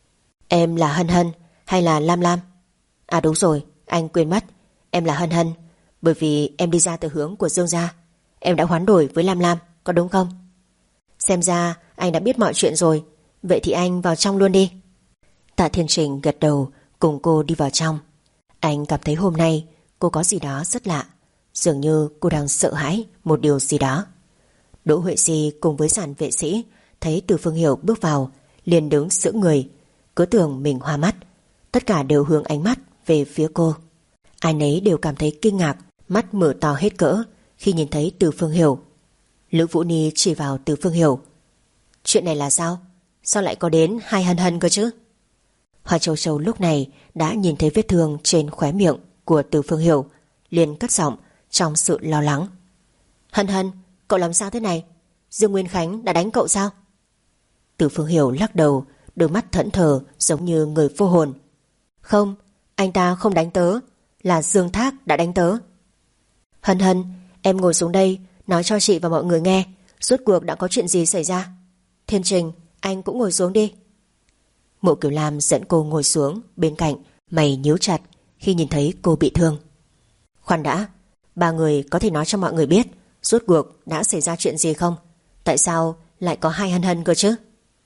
Em là Hân Hân hay là Lam Lam? À đúng rồi, anh quên mất, em là Hân Hân. Bởi vì em đi ra từ hướng của Dương gia, em đã hoán đổi với Lam Lam, có đúng không? Xem ra anh đã biết mọi chuyện rồi. Vậy thì anh vào trong luôn đi. Tạ Thiên Trình gật đầu cùng cô đi vào trong. Anh cảm thấy hôm nay cô có gì đó rất lạ. Dường như cô đang sợ hãi một điều gì đó. Đỗ Huệ Di cùng với dàn vệ sĩ thấy Từ Phương Hiểu bước vào liền đứng sững người, cứ tưởng mình hoa mắt. Tất cả đều hướng ánh mắt về phía cô. Ai nấy đều cảm thấy kinh ngạc, mắt mở to hết cỡ khi nhìn thấy Từ Phương Hiểu. Lữ Vũ Ni chỉ vào Từ Phương Hiểu. Chuyện này là sao? Sao lại có đến hai Hân Hân cơ chứ? Hoa Châu Châu lúc này đã nhìn thấy vết thương trên khóe miệng của Từ Phương Hiểu, liền cất giọng trong sự lo lắng. Hân Hân, cậu làm sao thế này? Dương Nguyên Khánh đã đánh cậu sao? Từ Phương Hiểu lắc đầu, đôi mắt thẫn thờ giống như người vô hồn. Không, anh ta không đánh tớ, là Dương Thác đã đánh tớ. Hân Hân, em ngồi xuống đây nói cho chị và mọi người nghe rốt cuộc đã có chuyện gì xảy ra. Thiên Trình, anh cũng ngồi xuống đi. Mộ Kiều Lam dẫn cô ngồi xuống bên cạnh, mày nhíu chặt khi nhìn thấy cô bị thương. Khoan đã, ba người có thể nói cho mọi người biết rốt cuộc đã xảy ra chuyện gì không? Tại sao lại có hai Hân Hân cơ chứ?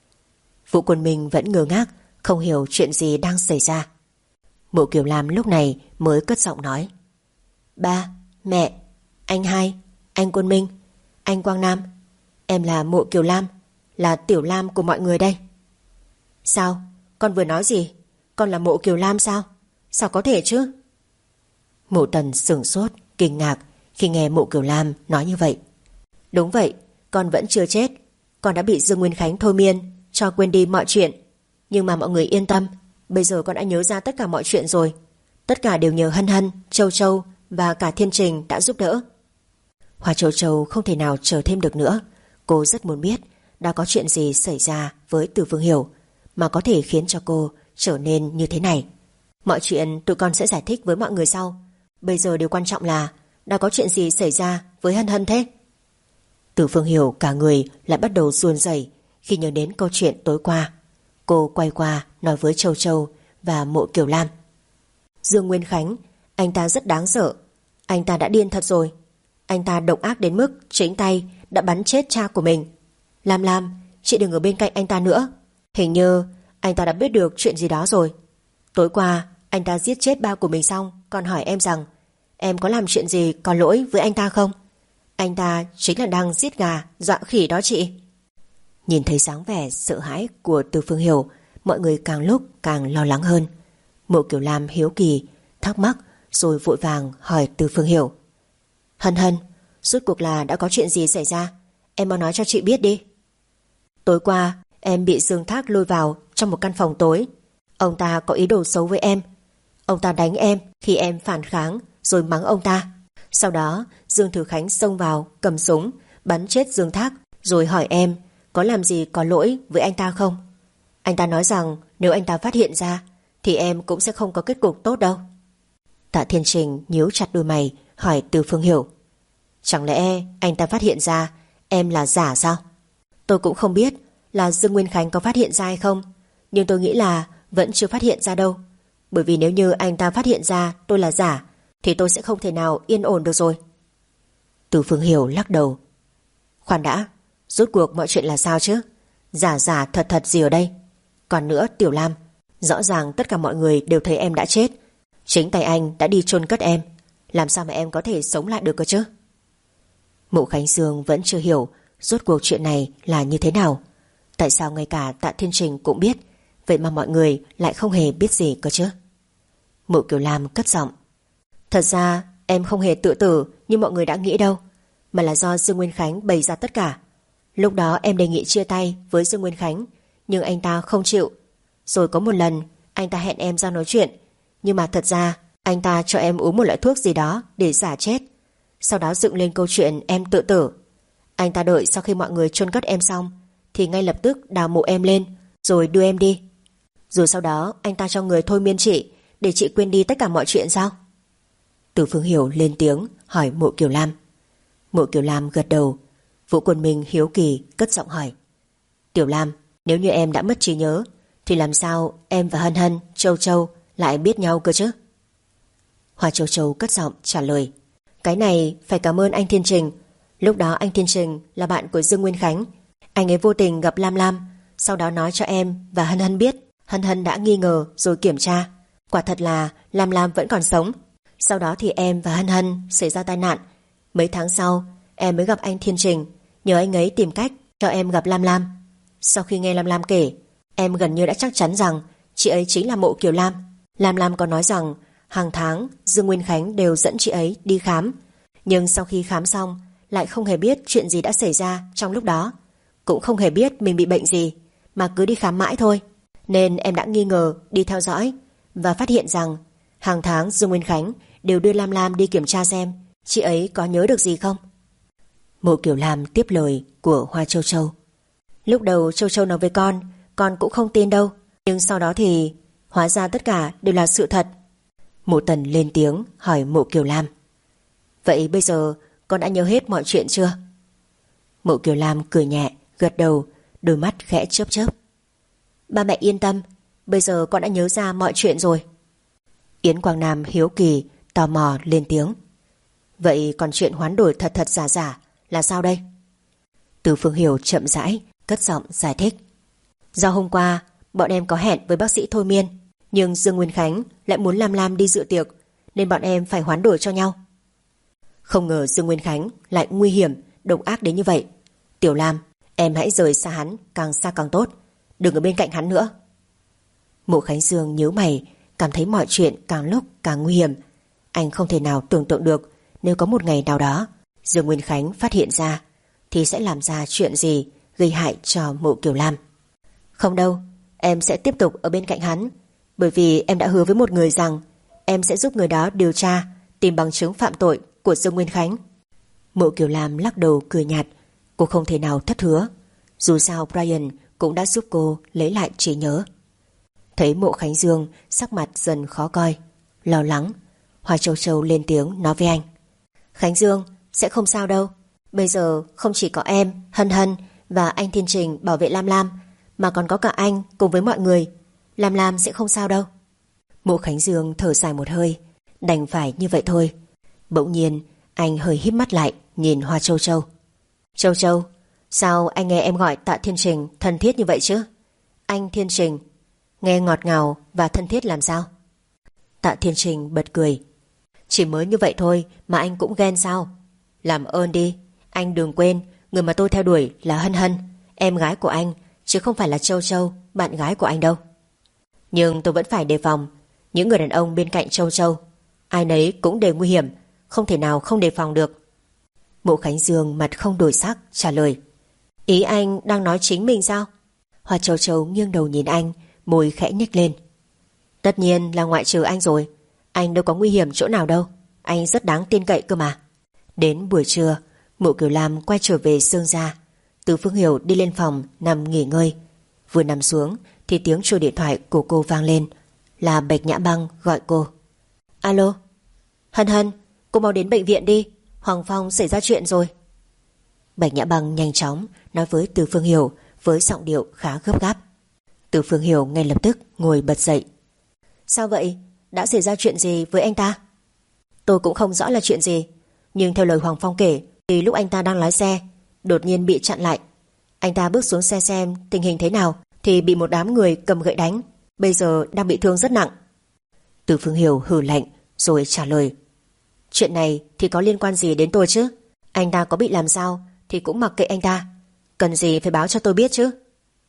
Vũ Quân Minh vẫn ngơ ngác, không hiểu chuyện gì đang xảy ra. Mộ Kiều Lam lúc này mới cất giọng nói. Ba, mẹ, anh hai, anh Quân Minh, anh Quang Nam, em là Mộ Kiều Lam, là Tiểu Lam của mọi người đây. Sao? Con vừa nói gì? Con là Mộ Kiều Lam sao? Sao có thể chứ? Mộ Tần sửng sốt, kinh ngạc khi nghe Mộ Kiều Lam nói như vậy. Đúng vậy, con vẫn chưa chết. Con đã bị Dương Nguyên Khánh thôi miên cho quên đi mọi chuyện. Nhưng mà mọi người yên tâm, bây giờ con đã nhớ ra tất cả mọi chuyện rồi. Tất cả đều nhờ Hân Hân, Châu Châu và cả Thiên Trình đã giúp đỡ. Hoa Châu Châu không thể nào chờ thêm được nữa. Cô rất muốn biết đã có chuyện gì xảy ra với Từ Phương Hiểu mà có thể khiến cho cô trở nên như thế này. Mọi chuyện tụi con sẽ giải thích với mọi người sau. Bây giờ điều quan trọng là đã có chuyện gì xảy ra với Hân Hân thế? Từ Phương Hiểu cả người lại bắt đầu run rẩy khi nhớ đến câu chuyện tối qua. Cô quay qua nói với Châu Châu và Mộ Kiều Lam. Dương Nguyên Khánh, anh ta rất đáng sợ. Anh ta đã điên thật rồi. Anh ta độc ác đến mức chính tay đã bắn chết cha của mình. Lam Lam, chị đừng ở bên cạnh anh ta nữa. Hình như anh ta đã biết được chuyện gì đó rồi. Tối qua anh ta giết chết ba của mình xong còn hỏi em rằng em có làm chuyện gì có lỗi với anh ta không? Anh ta chính là đang giết gà dọa khỉ đó chị. Nhìn thấy dáng vẻ sợ hãi của Từ Phương Hiểu mọi người càng lúc càng lo lắng hơn. Mộ Kiều Lam hiếu kỳ, thắc mắc rồi vội vàng hỏi Từ Phương Hiểu. Hân Hân, rốt cuộc là đã có chuyện gì xảy ra? Em mau nói cho chị biết đi. Tối qua em bị Dương Thác lôi vào trong một căn phòng tối. Ông ta có ý đồ xấu với em. Ông ta đánh em khi em phản kháng rồi mắng ông ta. Sau đó Dương Thử Khánh xông vào cầm súng bắn chết Dương Thác, rồi hỏi em có làm gì có lỗi với anh ta không. Anh ta nói rằng nếu anh ta phát hiện ra thì em cũng sẽ không có kết cục tốt đâu. Tạ Thiên Trình nhíu chặt đôi mày hỏi Từ Phương Hiểu. Chẳng lẽ anh ta phát hiện ra em là giả sao? Tôi cũng không biết là Dương Nguyên Khánh có phát hiện ra hay không, nhưng tôi nghĩ là vẫn chưa phát hiện ra đâu. Bởi vì nếu như anh ta phát hiện ra tôi là giả thì tôi sẽ không thể nào yên ổn được rồi. Từ Phương Hiểu lắc đầu. Khoan đã, rốt cuộc mọi chuyện là sao chứ? Giả giả thật thật gì ở đây? Còn nữa Tiểu Lam, rõ ràng tất cả mọi người đều thấy em đã chết. Chính tay anh đã đi chôn cất em. Làm sao mà em có thể sống lại được cơ chứ? Mộ Khánh Dương vẫn chưa hiểu rốt cuộc chuyện này là như thế nào. Tại sao ngay cả Tạ Thiên Trình cũng biết, vậy mà mọi người lại không hề biết gì cơ chứ? Mộ Kiều Lam cất giọng. Thật ra em không hề tự tử như mọi người đã nghĩ đâu, mà là do Dương Nguyên Khánh bày ra tất cả. Lúc đó em đề nghị chia tay với Dương Nguyên Khánh, nhưng anh ta không chịu. Rồi có một lần anh ta hẹn em ra nói chuyện, nhưng mà thật ra anh ta cho em uống một loại thuốc gì đó để giả chết. Sau đó dựng lên câu chuyện em tự tử. Anh ta đợi sau khi mọi người chôn cất em xong thì ngay lập tức đào mộ em lên rồi đưa em đi. Rồi sau đó anh ta cho người thôi miên chị để chị quên đi tất cả mọi chuyện sao? Từ Phương Hiểu lên tiếng hỏi Mộ Kiều Lam. Mộ Kiều Lam gật đầu. Vũ Quân Minh hiếu kỳ cất giọng hỏi. Tiểu Lam, nếu như em đã mất trí nhớ thì làm sao em và Hân Hân, Châu Châu lại biết nhau cơ chứ? Hoa Châu Châu cất giọng trả lời. Cái này phải cảm ơn anh Thiên Trình. Lúc đó anh Thiên Trình là bạn của Dương Nguyên Khánh. Anh ấy vô tình gặp Lam Lam, sau đó nói cho em và Hân Hân biết. Hân Hân đã nghi ngờ rồi kiểm tra, quả thật là Lam Lam vẫn còn sống. Sau đó thì em và Hân Hân xảy ra tai nạn. Mấy tháng sau em mới gặp anh Thiên Trình, nhờ anh ấy tìm cách cho em gặp Lam Lam. Sau khi nghe Lam Lam kể, em gần như đã chắc chắn rằng chị ấy chính là Mộ Kiều Lam. Lam Lam có nói rằng hàng tháng Dương Nguyên Khánh đều dẫn chị ấy đi khám, nhưng sau khi khám xong lại không hề biết chuyện gì đã xảy ra trong lúc đó, cũng không hề biết mình bị bệnh gì, mà cứ đi khám mãi thôi. Nên em đã nghi ngờ đi theo dõi và phát hiện rằng hàng tháng Dương Nguyên Khánh đều đưa Lam Lam đi kiểm tra xem chị ấy có nhớ được gì không. Mộ Kiều Lam tiếp lời của Hoa Châu Châu. Lúc đầu Châu Châu nói với con, con cũng không tin đâu, nhưng sau đó thì hóa ra tất cả đều là sự thật. Mộ Tần lên tiếng hỏi Mộ Kiều Lam. Vậy bây giờ con đã nhớ hết mọi chuyện chưa? Mộ Kiều Lam cười nhẹ, gật đầu, đôi mắt khẽ chớp chớp. Ba mẹ yên tâm, bây giờ con đã nhớ ra mọi chuyện rồi. Yến Quang Nam hiếu kỳ, tò mò lên tiếng. Vậy còn chuyện hoán đổi thật thật giả giả là sao đây? Từ Phương Hiểu chậm rãi cất giọng giải thích. Do hôm qua bọn em có hẹn với bác sĩ thôi miên, nhưng Dương Nguyên Khánh lại muốn Lam Lam đi dự tiệc, nên bọn em phải hoán đổi cho nhau. Không ngờ Dương Nguyên Khánh lại nguy hiểm, độc ác đến như vậy. Tiểu Lam, em hãy rời xa hắn, càng xa càng tốt, đừng ở bên cạnh hắn nữa. Mộ Khánh Dương nhíu mày, cảm thấy mọi chuyện càng lúc càng nguy hiểm. Anh không thể nào tưởng tượng được nếu có một ngày nào đó Dương Nguyên Khánh phát hiện ra thì sẽ làm ra chuyện gì gây hại cho Mộ Kiều Lam. Không đâu, em sẽ tiếp tục ở bên cạnh hắn, bởi vì em đã hứa với một người rằng em sẽ giúp người đó điều tra, tìm bằng chứng phạm tội của Dương Nguyên Khánh. Mộ Kiều Lam lắc đầu cười nhạt. Cô không thể nào thất hứa, dù sao Brian cũng đã giúp cô lấy lại trí nhớ. Thấy Mộ Khánh Dương sắc mặt dần khó coi, lo lắng, Hoa Châu Châu lên tiếng nói với anh. Khánh Dương, sẽ không sao đâu. Bây giờ không chỉ có em, Hân Hân và anh Thiên Trình bảo vệ Lam Lam, mà còn có cả anh cùng với mọi người. Lam Lam sẽ không sao đâu. Mộ Khánh Dương thở dài một hơi, đành phải như vậy thôi. Bỗng nhiên anh hơi híp mắt lại nhìn Hoa Châu Châu. Châu Châu, sao anh nghe em gọi Tạ Thiên Trình thân thiết như vậy chứ? Anh Thiên Trình nghe ngọt ngào và thân thiết làm sao? Tạ Thiên Trình bật cười. Chỉ mới như vậy thôi mà anh cũng ghen sao? Làm ơn đi, anh đừng quên người mà tôi theo đuổi là Hân Hân, em gái của anh, chứ không phải là Châu Châu, bạn gái của anh đâu. Nhưng tôi vẫn phải đề phòng. Những người đàn ông bên cạnh Châu Châu, ai nấy cũng đều nguy hiểm, không thể nào không đề phòng được. Mộ Khánh Dương mặt không đổi sắc trả lời. Ý anh đang nói chính mình sao? Hoa Châu Châu nghiêng đầu nhìn anh, môi khẽ nhếch lên. Tất nhiên là ngoại trừ anh rồi. Anh đâu có nguy hiểm chỗ nào đâu. Anh rất đáng tin cậy cơ mà. Đến buổi trưa, Mộ Kiều Lam quay trở về Dương gia. Từ Phương Hiểu đi lên phòng nằm nghỉ ngơi. Vừa nằm xuống thì tiếng chuông điện thoại của cô vang lên. Là Bạch Nhã Băng gọi cô. Alo. Hân Hân, cô mau đến bệnh viện đi. Hoàng Phong xảy ra chuyện rồi. Bạch Nhã Băng nhanh chóng nói với Từ Phương Hiểu với giọng điệu khá gấp gáp. Từ Phương Hiểu ngay lập tức ngồi bật dậy. Sao vậy? Đã xảy ra chuyện gì với anh ta? Tôi cũng không rõ là chuyện gì, nhưng theo lời Hoàng Phong kể thì lúc anh ta đang lái xe đột nhiên bị chặn lại. Anh ta bước xuống xe xem tình hình thế nào thì bị một đám người cầm gậy đánh. Bây giờ đang bị thương rất nặng. Từ Phương Hiểu hừ lạnh rồi trả lời. Chuyện này thì có liên quan gì đến tôi chứ? Anh ta có bị làm sao thì cũng mặc kệ anh ta. Cần gì phải báo cho tôi biết chứ?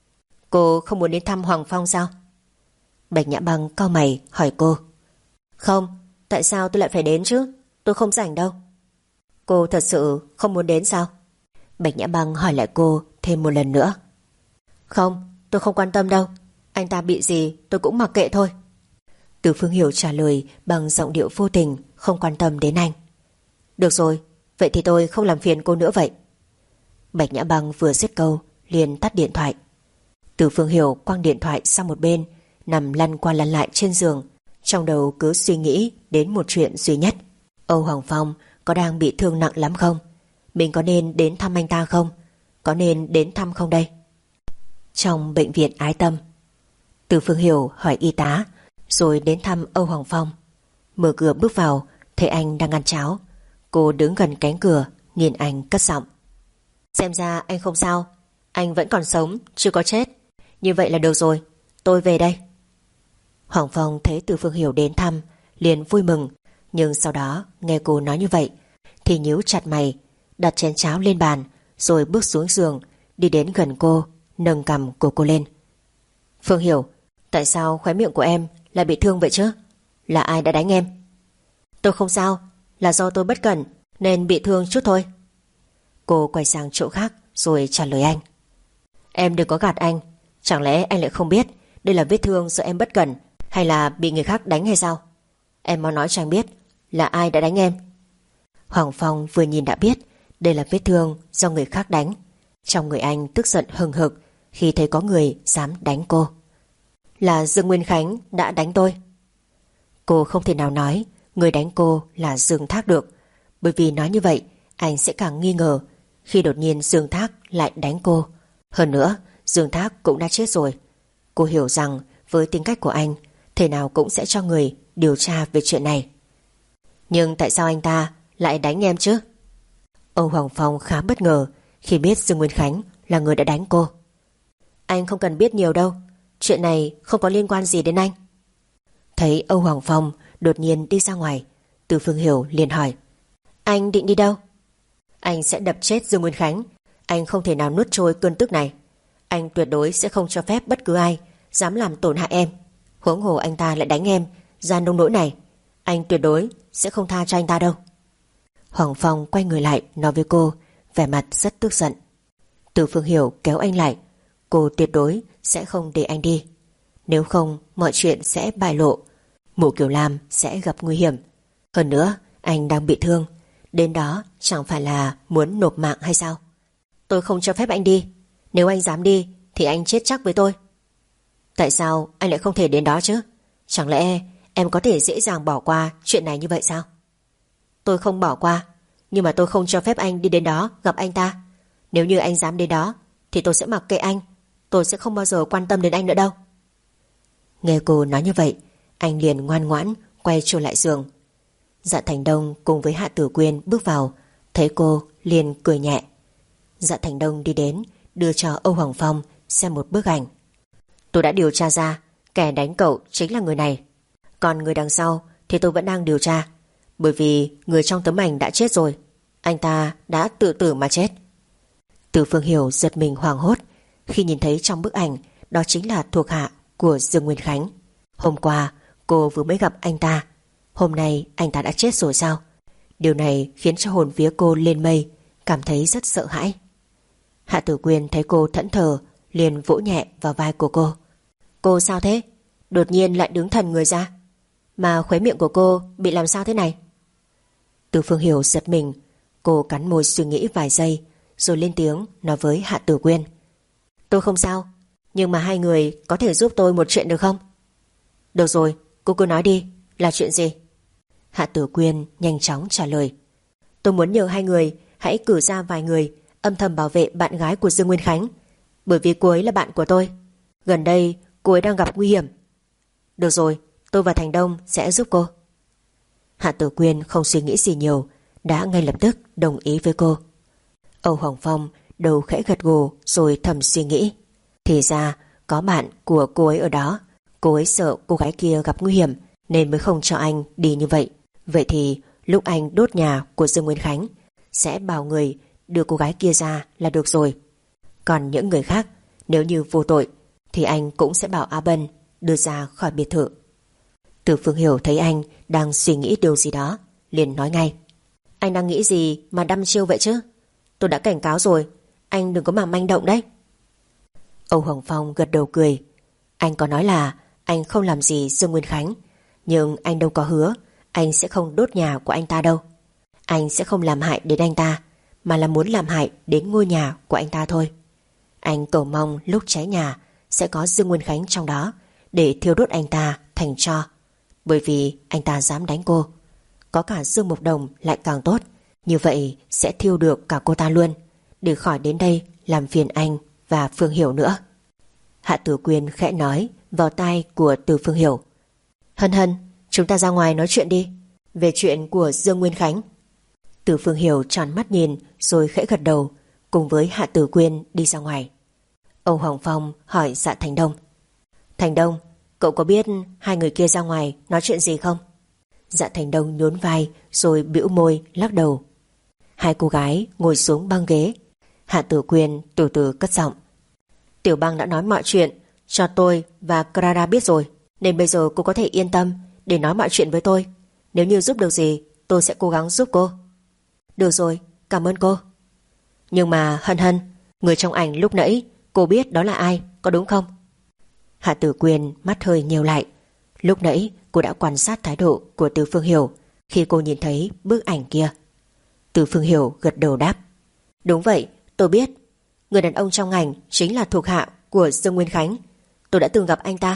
Cô không muốn đến thăm Hoàng Phong sao? Bạch Nhã Băng cau mày hỏi cô. Không, tại sao tôi lại phải đến chứ? Tôi không rảnh đâu. Cô thật sự không muốn đến sao? Bạch Nhã Băng hỏi lại cô thêm một lần nữa. Không, tôi không quan tâm đâu. Anh ta bị gì tôi cũng mặc kệ thôi. Từ Phương Hiểu trả lời bằng giọng điệu vô tình, không quan tâm đến anh. Được rồi, vậy thì tôi không làm phiền cô nữa vậy. Bạch Nhã Băng vừa dứt câu liền tắt điện thoại. Từ Phương Hiểu quăng điện thoại sang một bên, nằm lăn qua lăn lại trên giường, trong đầu cứ suy nghĩ đến một chuyện duy nhất. Âu Hoàng Phong có đang bị thương nặng lắm không? Mình có nên đến thăm anh ta không? Có nên đến thăm không đây? Trong bệnh viện Ái Tâm, Từ Phương Hiểu hỏi y tá rồi đến thăm Âu Hoàng Phong. Mở cửa bước vào thấy anh đang ăn cháo. Cô đứng gần cánh cửa nhìn anh cất giọng. Xem ra anh không sao. Anh vẫn còn sống, chưa có chết. Như vậy là được rồi, tôi về đây. Hoàng Phong thấy Từ Phương Hiểu đến thăm liền vui mừng, nhưng sau đó nghe cô nói như vậy thì nhíu chặt mày, đặt chén cháo lên bàn rồi bước xuống giường, đi đến gần cô, nâng cằm của cô lên. Phương Hiểu, tại sao khóe miệng của em lại bị thương vậy chứ? Là ai đã đánh em? Tôi không sao, là do tôi bất cẩn nên bị thương chút thôi. Cô quay sang chỗ khác rồi trả lời anh. Em đừng có gạt anh. Chẳng lẽ anh lại không biết đây là vết thương do em bất cẩn hay là bị người khác đánh hay sao? Em mau nói cho anh biết là ai đã đánh em. Hoàng Phong vừa nhìn đã biết đây là vết thương do người khác đánh. Trong người anh tức giận hừng hực khi thấy có người dám đánh cô. Là Dương Nguyên Khánh đã đánh tôi. Cô không thể nào nói người đánh cô là Dương Thác được, bởi vì nói như vậy anh sẽ càng nghi ngờ khi đột nhiên Dương Thác lại đánh cô. Hơn nữa Dương Thác cũng đã chết rồi. Cô hiểu rằng với tính cách của anh thể nào cũng sẽ cho người điều tra về chuyện này. Nhưng tại sao anh ta lại đánh em chứ? Âu Hoàng Phong khá bất ngờ khi biết Dương Nguyên Khánh là người đã đánh cô. Anh không cần biết nhiều đâu, chuyện này không có liên quan gì đến anh. Thấy Âu Hoàng Phong đột nhiên đi ra ngoài, Từ Phương Hiểu liền hỏi. Anh định đi đâu? Anh sẽ đập chết Dương Nguyên Khánh. Anh không thể nào nuốt trôi cơn tức này. Anh tuyệt đối sẽ không cho phép bất cứ ai dám làm tổn hại em. Huống hồ anh ta lại đánh em ra nông nỗi này. Anh tuyệt đối sẽ không tha cho anh ta đâu. Hoàng Phong quay người lại nói với cô, vẻ mặt rất tức giận. Từ Phương Hiểu kéo anh lại. Cô tuyệt đối sẽ không để anh đi. Nếu không mọi chuyện sẽ bại lộ. Mộ Kiều Lam sẽ gặp nguy hiểm. Hơn nữa anh đang bị thương. Đến đó chẳng phải là muốn nộp mạng hay sao? Tôi không cho phép anh đi. Nếu anh dám đi thì anh chết chắc với tôi. Tại sao anh lại không thể đến đó chứ? Chẳng lẽ em có thể dễ dàng bỏ qua chuyện này như vậy sao? Tôi không bỏ qua, nhưng mà tôi không cho phép anh đi đến đó gặp anh ta. Nếu như anh dám đến đó thì tôi sẽ mặc kệ anh. Tôi sẽ không bao giờ quan tâm đến anh nữa đâu. Nghe cô nói như vậy, anh liền ngoan ngoãn quay trở lại giường. Dạ Thành Đông cùng với Hạ Tử Quyên bước vào, thấy cô liền cười nhẹ. Dạ Thành Đông đi đến đưa cho Âu Hoàng Phong xem một bức ảnh. Tôi đã điều tra ra kẻ đánh cậu chính là người này. Còn người đằng sau thì tôi vẫn đang điều tra, bởi vì người trong tấm ảnh đã chết rồi. Anh ta đã tự tử mà chết. Từ Phương Hiểu giật mình hoảng hốt khi nhìn thấy trong bức ảnh đó chính là thuộc hạ của Dương Nguyên Khánh. Hôm qua cô vừa mới gặp anh ta, hôm nay anh ta đã chết rồi sao? Điều này khiến cho hồn vía cô lên mây, cảm thấy rất sợ hãi. Hạ Tử Quyên thấy cô thẫn thờ, liền vỗ nhẹ vào vai của cô. Cô sao thế? Đột nhiên lại đứng thần người ra. Mà khóe miệng của cô bị làm sao thế này? Từ Phương Hiểu giật mình. Cô cắn môi suy nghĩ vài giây, rồi lên tiếng nói với Hạ Tử Quyên. Tôi không sao, nhưng mà hai người có thể giúp tôi một chuyện được không? Được rồi, cô cứ nói đi, là chuyện gì? Hạ Tử Quyên nhanh chóng trả lời. Tôi muốn nhờ hai người hãy cử ra vài người âm thầm bảo vệ bạn gái của Dương Nguyên Khánh, bởi vì cô ấy là bạn của tôi. Gần đây cô ấy đang gặp nguy hiểm. Được rồi, tôi và Thành Đông sẽ giúp cô. Hạ Tử Quyên không suy nghĩ gì nhiều, đã ngay lập tức đồng ý với cô. Âu Hoàng Phong đầu khẽ gật gù rồi thầm suy nghĩ. Thì ra có bạn của cô ấy ở đó, cô ấy sợ cô gái kia gặp nguy hiểm nên mới không cho anh đi như vậy. Vậy thì lúc anh đốt nhà của Dương Nguyên Khánh sẽ bảo người đưa cô gái kia ra là được rồi. Còn những người khác nếu như vô tội thì anh cũng sẽ bảo A Bân đưa ra khỏi biệt thự. Từ Phương Hiểu thấy anh đang suy nghĩ điều gì đó, liền nói ngay. Anh đang nghĩ gì mà đăm chiêu vậy chứ? Tôi đã cảnh cáo rồi, anh đừng có mà manh động đấy. Âu Hoàng Phong gật đầu cười. Anh có nói là anh không làm gì Dương Nguyên Khánh, nhưng anh đâu có hứa anh sẽ không đốt nhà của anh ta đâu. Anh sẽ không làm hại đến anh ta, mà là muốn làm hại đến ngôi nhà của anh ta thôi. Anh cầu mong lúc cháy nhà sẽ có Dương Nguyên Khánh trong đó để thiêu đốt anh ta thành tro. Bởi vì anh ta dám đánh cô, có cả Dương Mộc Đồng lại càng tốt. Như vậy sẽ thiêu được cả cô ta luôn, để khỏi đến đây làm phiền anh và Phương Hiểu nữa. Hạ Tử Quyên khẽ nói vào tai của Từ Phương Hiểu. Hân Hân, chúng ta ra ngoài nói chuyện đi, về chuyện của Dương Nguyên Khánh. Từ Phương Hiểu tròn mắt nhìn rồi khẽ gật đầu, cùng với Hạ Tử Quyên đi ra ngoài. Âu Hoàng Phong hỏi Dạ Thành Đông. Thành Đông, cậu có biết hai người kia ra ngoài nói chuyện gì không? Dạ Thành Đông nhún vai rồi bĩu môi lắc đầu. Hai cô gái ngồi xuống băng ghế. Hạ Tử Quyên từ từ cất giọng. Tiểu Băng đã nói mọi chuyện cho tôi và Clara biết rồi, nên bây giờ cô có thể yên tâm để nói mọi chuyện với tôi. Nếu như giúp được gì, tôi sẽ cố gắng giúp cô. Được rồi, cảm ơn cô. Nhưng mà Hân Hân, người trong ảnh lúc nãy cô biết đó là ai, có đúng không? Hạ Tử Quyên mắt hơi nheo lại. Lúc nãy cô đã quan sát thái độ của Từ Phương Hiểu khi cô nhìn thấy bức ảnh kia. Từ Phương Hiểu gật đầu đáp. Đúng vậy, tôi biết. Người đàn ông trong ảnh chính là thuộc hạ của Dương Nguyên Khánh. Tôi đã từng gặp anh ta.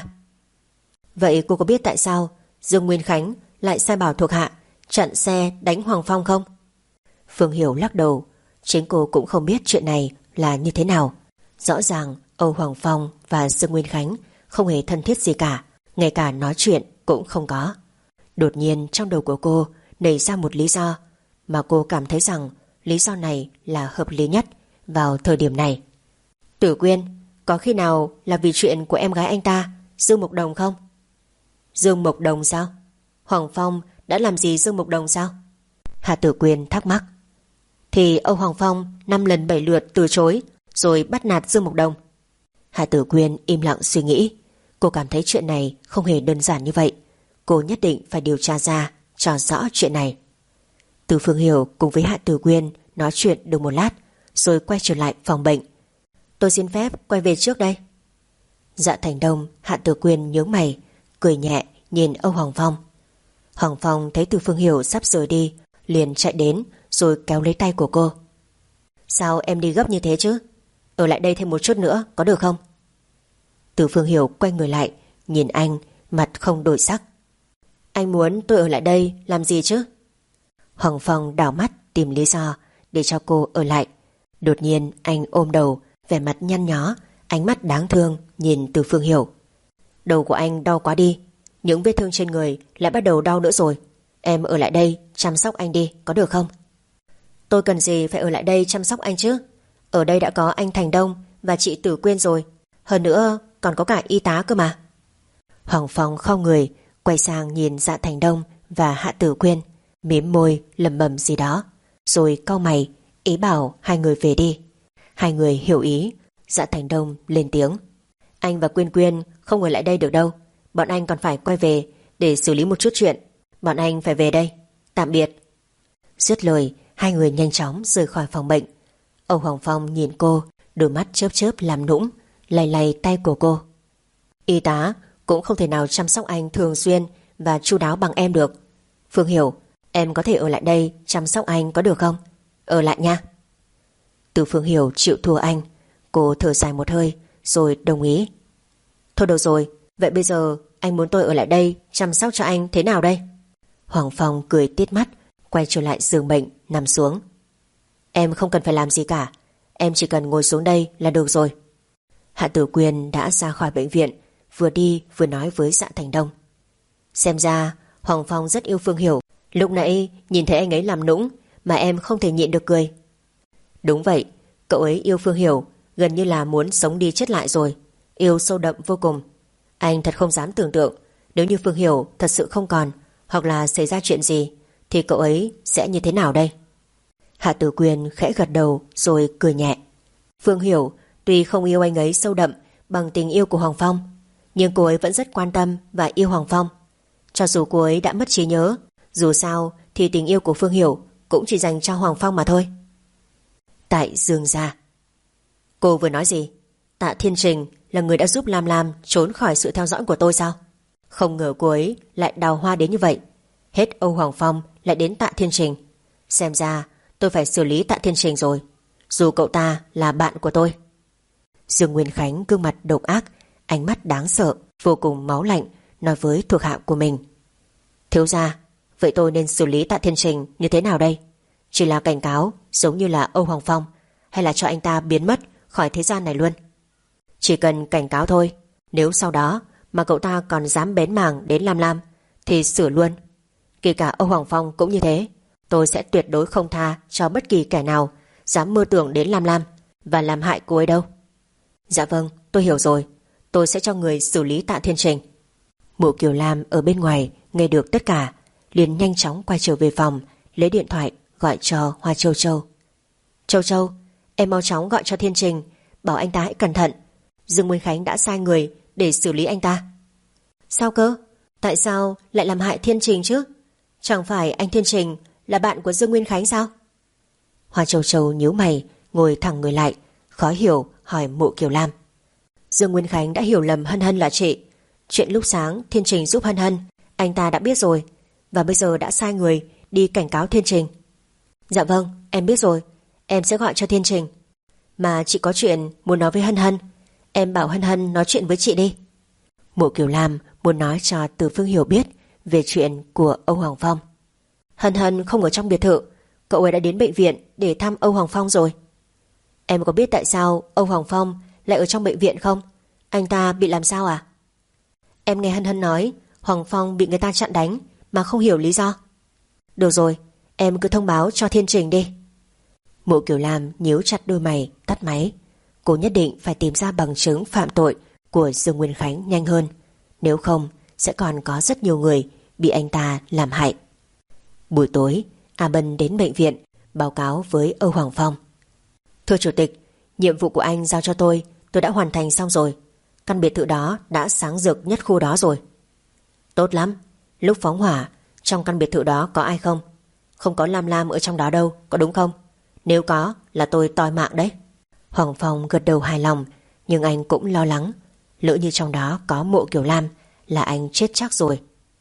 Vậy cô có biết tại sao Dương Nguyên Khánh lại sai bảo thuộc hạ chặn xe đánh Hoàng Phong không? Phương Hiểu lắc đầu. Chính cô cũng không biết chuyện này là như thế nào. Rõ ràng Âu Hoàng Phong và Dương Nguyên Khánh không hề thân thiết gì cả, ngay cả nói chuyện cũng không có. Đột nhiên trong đầu của cô nảy ra một lý do, mà cô cảm thấy rằng lý do này là hợp lý nhất vào thời điểm này. Tử Quyên, có khi nào là vì chuyện của em gái anh ta, Dương Mộc Đồng không? Dương Mộc Đồng sao? Hoàng Phong đã làm gì Dương Mộc Đồng sao? Hạ Tử Quyên thắc mắc. Thì Âu Hoàng Phong năm lần bảy lượt từ chối rồi bắt nạt Dương Mộc Đồng. Hạ Tử Quyên im lặng suy nghĩ. Cô cảm thấy chuyện này không hề đơn giản như vậy. Cô nhất định phải điều tra ra cho rõ chuyện này. Từ Phương Hiểu cùng với Hạ Tử Quyên nói chuyện được một lát rồi quay trở lại phòng bệnh. Tôi xin phép quay về trước đây. Dạ Thành Đông, Hạ Tử Quyên nhướng mày, cười nhẹ nhìn Âu Hoàng Phong. Hoàng Phong thấy Từ Phương Hiểu sắp rời đi, liền chạy đến rồi kéo lấy tay của cô. Sao em đi gấp như thế chứ? Ở lại đây thêm một chút nữa có được không? Từ Phương Hiểu quay người lại, nhìn anh, mặt không đổi sắc. Anh muốn tôi ở lại đây làm gì chứ? Hoàng Phong đảo mắt tìm lý do để cho cô ở lại. Đột nhiên anh ôm đầu, vẻ mặt nhăn nhó, ánh mắt đáng thương nhìn Từ Phương Hiểu. Đầu của anh đau quá đi, những vết thương trên người lại bắt đầu đau nữa rồi. Em ở lại đây chăm sóc anh đi, có được không? Tôi cần gì phải ở lại đây chăm sóc anh chứ? Ở đây đã có anh Thành Đông và chị Tử Quyên rồi. Hơn nữa còn có cả y tá cơ mà. Hoàng Phong khom người, quay sang nhìn Dạ Thành Đông và Hạ Tử Quyên, mím môi lẩm bẩm gì đó, rồi cau mày, ý bảo hai người về đi. Hai người hiểu ý. Dạ Thành Đông lên tiếng. Anh và Quyên Quyên không ở lại đây được đâu. bọn anh còn phải quay về để xử lý một chút chuyện. Bọn anh phải về đây. Tạm biệt. Dứt lời, hai người nhanh chóng rời khỏi phòng bệnh. Âu Hoàng Phong nhìn cô, đôi mắt chớp chớp làm nũng, lay lay tay của cô. Y tá cũng không thể nào chăm sóc anh thường xuyên và chu đáo bằng em được. Phương Hiểu, em có thể ở lại đây chăm sóc anh có được không? Ở lại nha. Từ Phương Hiểu chịu thua anh. Cô thở dài một hơi rồi đồng ý. Thôi được rồi, vậy bây giờ anh muốn tôi ở lại đây chăm sóc cho anh thế nào đây? Hoàng Phong cười tít mắt, quay trở lại giường bệnh, nằm xuống. Em không cần phải làm gì cả, em chỉ cần ngồi xuống đây là được rồi. Hạ Tử Quyên đã ra khỏi bệnh viện, vừa đi vừa nói với Dạ Thành Đông. Xem ra Hoàng Phong rất yêu Phương Hiểu. Lúc nãy nhìn thấy anh ấy làm nũng mà em không thể nhịn được cười. Đúng vậy, cậu ấy yêu Phương Hiểu gần như là muốn sống đi chết lại rồi. Yêu sâu đậm vô cùng. Anh thật không dám tưởng tượng nếu như Phương Hiểu thật sự không còn, hoặc là xảy ra chuyện gì, thì cậu ấy sẽ như thế nào đây? Hạ Tử Quyên khẽ gật đầu rồi cười nhẹ. Phương Hiểu tuy không yêu anh ấy sâu đậm bằng tình yêu của Hoàng Phong, nhưng cô ấy vẫn rất quan tâm và yêu Hoàng Phong. Cho dù cô ấy đã mất trí nhớ, dù sao thì tình yêu của Phương Hiểu cũng chỉ dành cho Hoàng Phong mà thôi. Tại Dương gia. Cô vừa nói gì? Tạ Thiên Trình là người đã giúp Lam Lam trốn khỏi sự theo dõi của tôi sao? Không ngờ cô ấy lại đào hoa đến như vậy. Hết Âu Hoàng Phong lại đến Tạ Thiên Trình. Xem ra tôi phải xử lý Tạ Thiên Trình rồi, dù cậu ta là bạn của tôi. Dương Nguyên Khánh gương mặt độc ác, ánh mắt đáng sợ, vô cùng máu lạnh, nói với thuộc hạ của mình. Thiếu gia, vậy tôi nên xử lý Tạ Thiên Trình như thế nào đây? Chỉ là cảnh cáo giống như là Âu Hoàng Phong, hay là cho anh ta biến mất khỏi thế gian này luôn? Chỉ cần cảnh cáo thôi. Nếu sau đó mà cậu ta còn dám bén mảng đến Lam Lam thì xử luôn. Kể cả Âu Hoàng Phong cũng như thế. Tôi sẽ tuyệt đối không tha cho bất kỳ kẻ nào dám mơ tưởng đến Lam Lam và làm hại cô ấy đâu. Dạ vâng, tôi hiểu rồi. Tôi sẽ cho người xử lý Tạ Thiên Trình. Mộ Kiều Lam ở bên ngoài nghe được tất cả, liền nhanh chóng quay trở về phòng, lấy điện thoại gọi cho Hoa Châu Châu. Châu Châu, em mau chóng gọi cho Thiên Trình, bảo anh ta hãy cẩn thận. Dương Nguyên Khánh đã sai người để xử lý anh ta. Sao cơ? Tại sao lại làm hại Thiên Trình chứ? Chẳng phải anh Thiên Trình là bạn của Dương Nguyên Khánh sao? Hoa Châu Châu nhíu mày, ngồi thẳng người lại, khó hiểu hỏi Mộ Kiều Lam. Dương Nguyên Khánh đã hiểu lầm Hân Hân là chị. Chuyện lúc sáng Thiên Trình giúp Hân Hân, anh ta đã biết rồi, và bây giờ đã sai người đi cảnh cáo Thiên Trình. Dạ vâng, em biết rồi. Em sẽ gọi cho Thiên Trình. Mà chị có chuyện muốn nói với Hân Hân, em bảo Hân Hân nói chuyện với chị đi. Mộ Kiều Lam muốn nói cho Từ Phương Hiểu biết về chuyện của Âu Hoàng Phong. Hân Hân không ở trong biệt thự, cậu ấy đã đến bệnh viện để thăm Âu Hoàng Phong rồi. Em có biết tại sao Âu Hoàng Phong lại ở trong bệnh viện không? Anh ta bị làm sao à? Em nghe Hân Hân nói Hoàng Phong bị người ta chặn đánh mà không hiểu lý do. Được rồi, em cứ thông báo cho Thiên Trình đi. Mộ Kiều Lam nhíu chặt đôi mày, tắt máy. Cô nhất định phải tìm ra bằng chứng phạm tội của Dương Nguyên Khánh nhanh hơn, nếu không sẽ còn có rất nhiều người bị anh ta làm hại. Buổi tối, A Bân đến bệnh viện báo cáo với Âu Hoàng Phong. Thưa Chủ tịch, nhiệm vụ của anh giao cho tôi, tôi đã hoàn thành xong rồi. Căn biệt thự đó đã sáng rực nhất khu đó rồi. Tốt lắm. Lúc phóng hỏa, trong căn biệt thự đó có ai không? Không có Lam Lam ở trong đó đâu, có đúng không? Nếu có là tôi toi mạng đấy. Hoàng Phong gật đầu hài lòng, nhưng anh cũng lo lắng. Lỡ như trong đó có Mộ Kiều Lam là anh chết chắc rồi.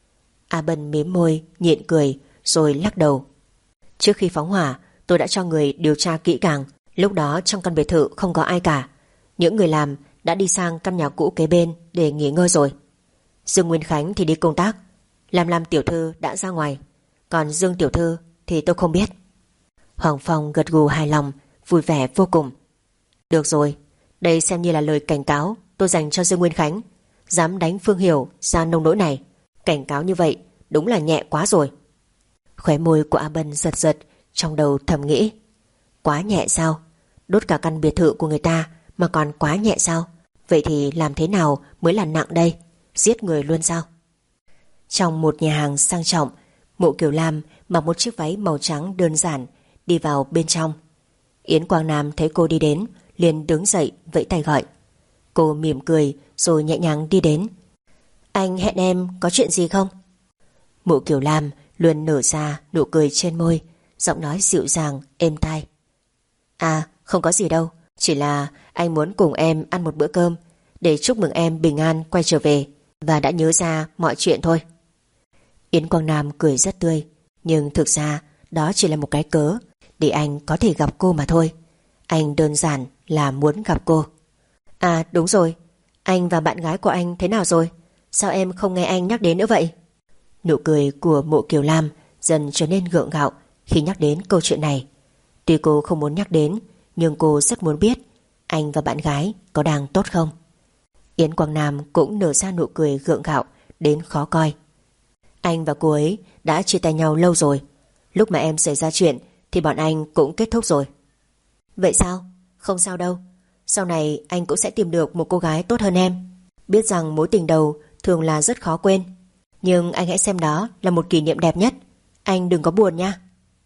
A Bân mím môi, nhịn cười, rồi lắc đầu. Trước khi phóng hỏa, tôi đã cho người điều tra kỹ càng. Lúc đó trong căn biệt thự không có ai cả. Những người làm đã đi sang căn nhà cũ kế bên để nghỉ ngơi rồi. Dương Nguyên Khánh thì đi công tác, Lam Lam tiểu thư đã ra ngoài, còn Dương tiểu thư thì tôi không biết. Hoàng Phong gật gù hài lòng, vui vẻ vô cùng. Được rồi, đây xem như là lời cảnh cáo tôi dành cho Dương Nguyên Khánh. Dám đánh Phương Hiểu ra nông nỗi này, cảnh cáo như vậy đúng là nhẹ quá rồi. Khóe môi của A Bân giật giật, trong đầu thầm nghĩ, quá nhẹ sao? Đốt cả căn biệt thự của người ta mà còn quá nhẹ sao? Vậy thì làm thế nào mới là nặng đây? Giết người luôn sao? Trong một nhà hàng sang trọng, Mộ Kiều Lam mặc một chiếc váy màu trắng đơn giản đi vào bên trong. Yến Quang Nam thấy cô đi đến, liền đứng dậy vẫy tay gọi. Cô mỉm cười rồi nhẹ nhàng đi đến. Anh hẹn em có chuyện gì không? Mộ Kiều Lam luôn nở ra nụ cười trên môi, giọng nói dịu dàng êm tai. À, không có gì đâu, chỉ là anh muốn cùng em ăn một bữa cơm để chúc mừng em bình an quay trở về và đã nhớ ra mọi chuyện thôi. Yến Quang Nam cười rất tươi, nhưng thực ra đó chỉ là một cái cớ để anh có thể gặp cô mà thôi. Anh đơn giản là muốn gặp cô. À đúng rồi, anh và bạn gái của anh thế nào rồi? Sao em không nghe anh nhắc đến nữa vậy? Nụ cười của Mộ Kiều Lam dần trở nên gượng gạo khi nhắc đến câu chuyện này. Tuy cô không muốn nhắc đến, nhưng cô rất muốn biết anh và bạn gái có đang tốt không. Yến Quang Nam cũng nở ra nụ cười gượng gạo đến khó coi. Anh và cô ấy đã chia tay nhau lâu rồi. Lúc mà em xảy ra chuyện thì bọn anh cũng kết thúc rồi. Vậy sao? Không sao đâu. Sau này anh cũng sẽ tìm được một cô gái tốt hơn em. Biết rằng mối tình đầu thường là rất khó quên, nhưng anh hãy xem đó là một kỷ niệm đẹp nhất. Anh đừng có buồn nha.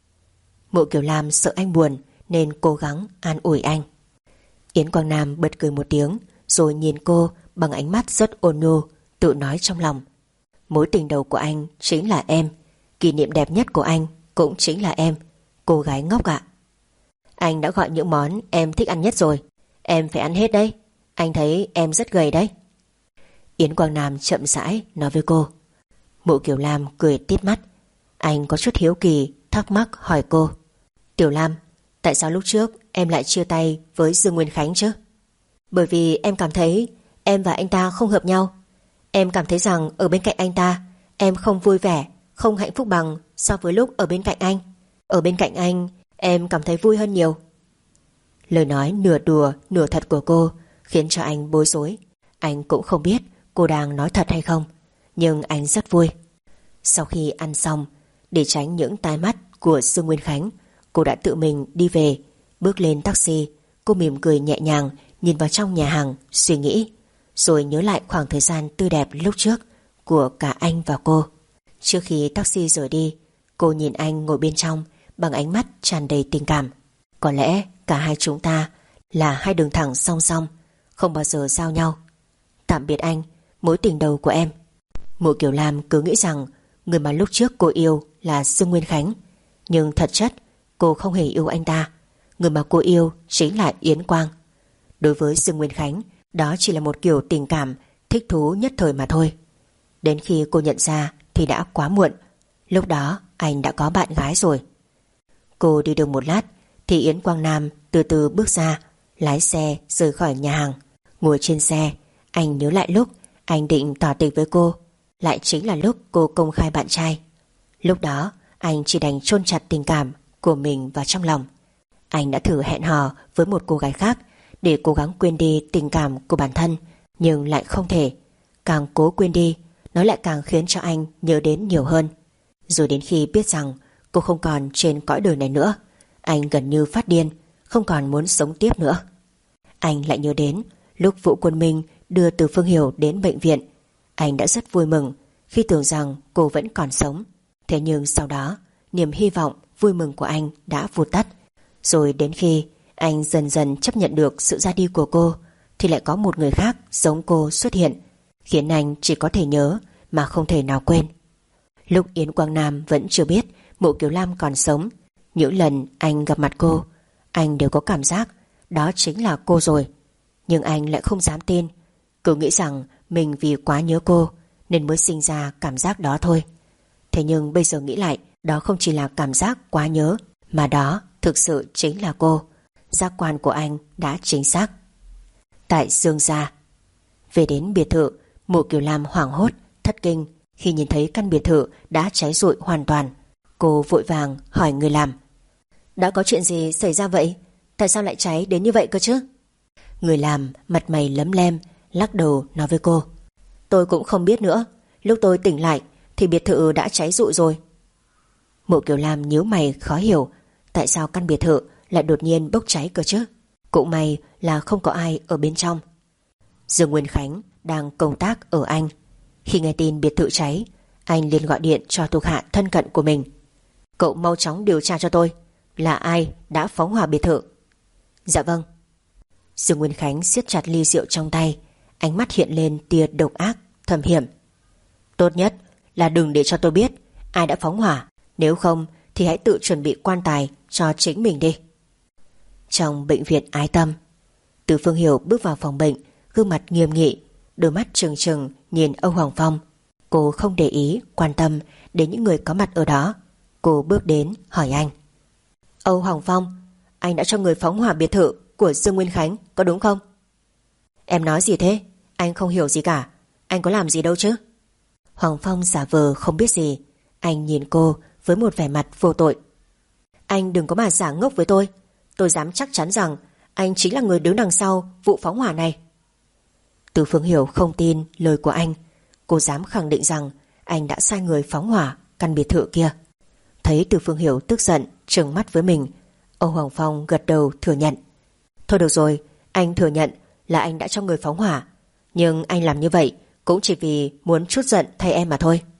Mộ Kiều Lam sợ anh buồn nên cố gắng an ủi anh. Yến Quang Nam bật cười một tiếng rồi nhìn cô bằng ánh mắt rất ôn nhu, tự nói trong lòng. Mối tình đầu của anh chính là em, kỷ niệm đẹp nhất của anh cũng chính là em, cô gái ngốc ạ. Anh đã gọi những món em thích ăn nhất rồi, em phải ăn hết đấy. Anh thấy em rất gầy đấy. Yến Quang Nam chậm rãi nói với cô. Mộ Kiều Lam cười tít mắt. Anh có chút hiếu kỳ thắc mắc hỏi cô. Tiểu Lam, tại sao lúc trước em lại chia tay với Dương Nguyên Khánh chứ? Bởi vì em cảm thấy em và anh ta không hợp nhau. Em cảm thấy rằng ở bên cạnh anh ta em không vui vẻ, không hạnh phúc bằng so với lúc ở bên cạnh anh. Ở bên cạnh anh em cảm thấy vui hơn nhiều. Lời nói nửa đùa nửa thật của cô khiến cho anh bối rối. Anh cũng không biết cô đang nói thật hay không, nhưng anh rất vui. Sau khi ăn xong, để tránh những tai mắt của Dương Nguyên Khánh, cô đã tự mình đi về. Bước lên taxi, cô mỉm cười nhẹ nhàng nhìn vào trong nhà hàng, suy nghĩ, rồi nhớ lại khoảng thời gian tươi đẹp lúc trước của cả anh và cô. Trước khi taxi rời đi, cô nhìn anh ngồi bên trong bằng ánh mắt tràn đầy tình cảm. Có lẽ cả hai chúng ta là hai đường thẳng song song, không bao giờ giao nhau. Tạm biệt anh, mối tình đầu của em. Mộ Kiều Lam cứ nghĩ rằng người mà lúc trước cô yêu là Dương Nguyên Khánh, nhưng thật chất cô không hề yêu anh ta. Người mà cô yêu chính là Yến Quang. Đối với Dương Nguyên Khánh, đó chỉ là một kiểu tình cảm thích thú nhất thời mà thôi. Đến khi cô nhận ra thì đã quá muộn. Lúc đó anh đã có bạn gái rồi. Cô đi được một lát thì Yến Quang Nam từ từ bước ra, lái xe rời khỏi nhà hàng. Ngồi trên xe, anh nhớ lại lúc anh định tỏ tình với cô, lại chính là lúc cô công khai bạn trai. Lúc đó anh chỉ đành chôn chặt tình cảm của mình vào trong lòng. Anh đã thử hẹn hò với một cô gái khác để cố gắng quên đi tình cảm của bản thân, nhưng lại không thể. Càng cố quên đi, nó lại càng khiến cho anh nhớ đến nhiều hơn. Rồi đến khi biết rằng cô không còn trên cõi đời này nữa, anh gần như phát điên, không còn muốn sống tiếp nữa. Anh lại nhớ đến lúc Vũ Quân Minh đưa Từ Phương Hiểu đến bệnh viện. Anh đã rất vui mừng khi tưởng rằng cô vẫn còn sống. Thế nhưng sau đó, niềm hy vọng vui mừng của anh đã vụt tắt. Rồi đến khi anh dần dần chấp nhận được sự ra đi của cô, thì lại có một người khác giống cô xuất hiện, khiến anh chỉ có thể nhớ mà không thể nào quên. Lúc Yến Quang Nam vẫn chưa biết Mộ Kiều Lam còn sống, những lần anh gặp mặt cô, anh đều có cảm giác đó chính là cô rồi. Nhưng anh lại không dám tin, cứ nghĩ rằng mình vì quá nhớ cô nên mới sinh ra cảm giác đó thôi. Thế nhưng bây giờ nghĩ lại, đó không chỉ là cảm giác quá nhớ, mà đó thực sự chính là cô. Giác quan của anh đã chính xác. Tại Dương gia, về đến biệt thự, Mộ Kiều Lam hoảng hốt, thất kinh khi nhìn thấy căn biệt thự đã cháy rụi hoàn toàn. Cô vội vàng hỏi người làm. Đã có chuyện gì xảy ra vậy? Tại sao lại cháy đến như vậy cơ chứ? Người làm mặt mày lấm lem, lắc đầu nói với cô. Tôi cũng không biết nữa. Lúc tôi tỉnh lại thì biệt thự đã cháy rụi rồi. Mộ Kiều Lam nhíu mày khó hiểu, tại sao căn biệt thự lại đột nhiên bốc cháy cơ chứ? Cũng may là không có ai ở bên trong. Dương Nguyên Khánh đang công tác ở Anh. Khi nghe tin biệt thự cháy, anh liền gọi điện cho thuộc hạ thân cận của mình. Cậu mau chóng điều tra cho tôi, là ai đã phóng hỏa biệt thự. Dạ vâng. Dương Nguyên Khánh siết chặt ly rượu trong tay, ánh mắt hiện lên tia độc ác, thâm hiểm. Tốt nhất là đừng để cho tôi biết ai đã phóng hỏa. Nếu không thì hãy tự chuẩn bị quan tài cho chính mình đi. Trong bệnh viện Ái Tâm, Từ Phương Hiểu bước vào phòng bệnh, gương mặt nghiêm nghị, đôi mắt trừng trừng nhìn Âu Hoàng Phong. Cô không để ý, quan tâm đến những người có mặt ở đó. Cô bước đến hỏi anh: Âu Hoàng Phong, anh đã cho người phóng hỏa biệt thự của Dương Nguyên Khánh, có đúng không? Em nói gì thế? Anh không hiểu gì cả. Anh có làm gì đâu chứ? Hoàng Phong giả vờ không biết gì. Anh nhìn cô với một vẻ mặt vô tội. Anh đừng có mà giả ngốc với tôi. Tôi dám chắc chắn rằng anh chính là người đứng đằng sau vụ phóng hỏa này. Từ Phương Hiểu không tin lời của anh. Cô dám khẳng định rằng anh đã sai người phóng hỏa căn biệt thự kia. Thấy Từ Phương Hiểu tức giận trừng mắt với mình, Âu Hoàng Phong gật đầu thừa nhận. Thôi được rồi, anh thừa nhận là anh đã cho người phóng hỏa, nhưng anh làm như vậy cũng chỉ vì muốn trút giận thay em mà thôi.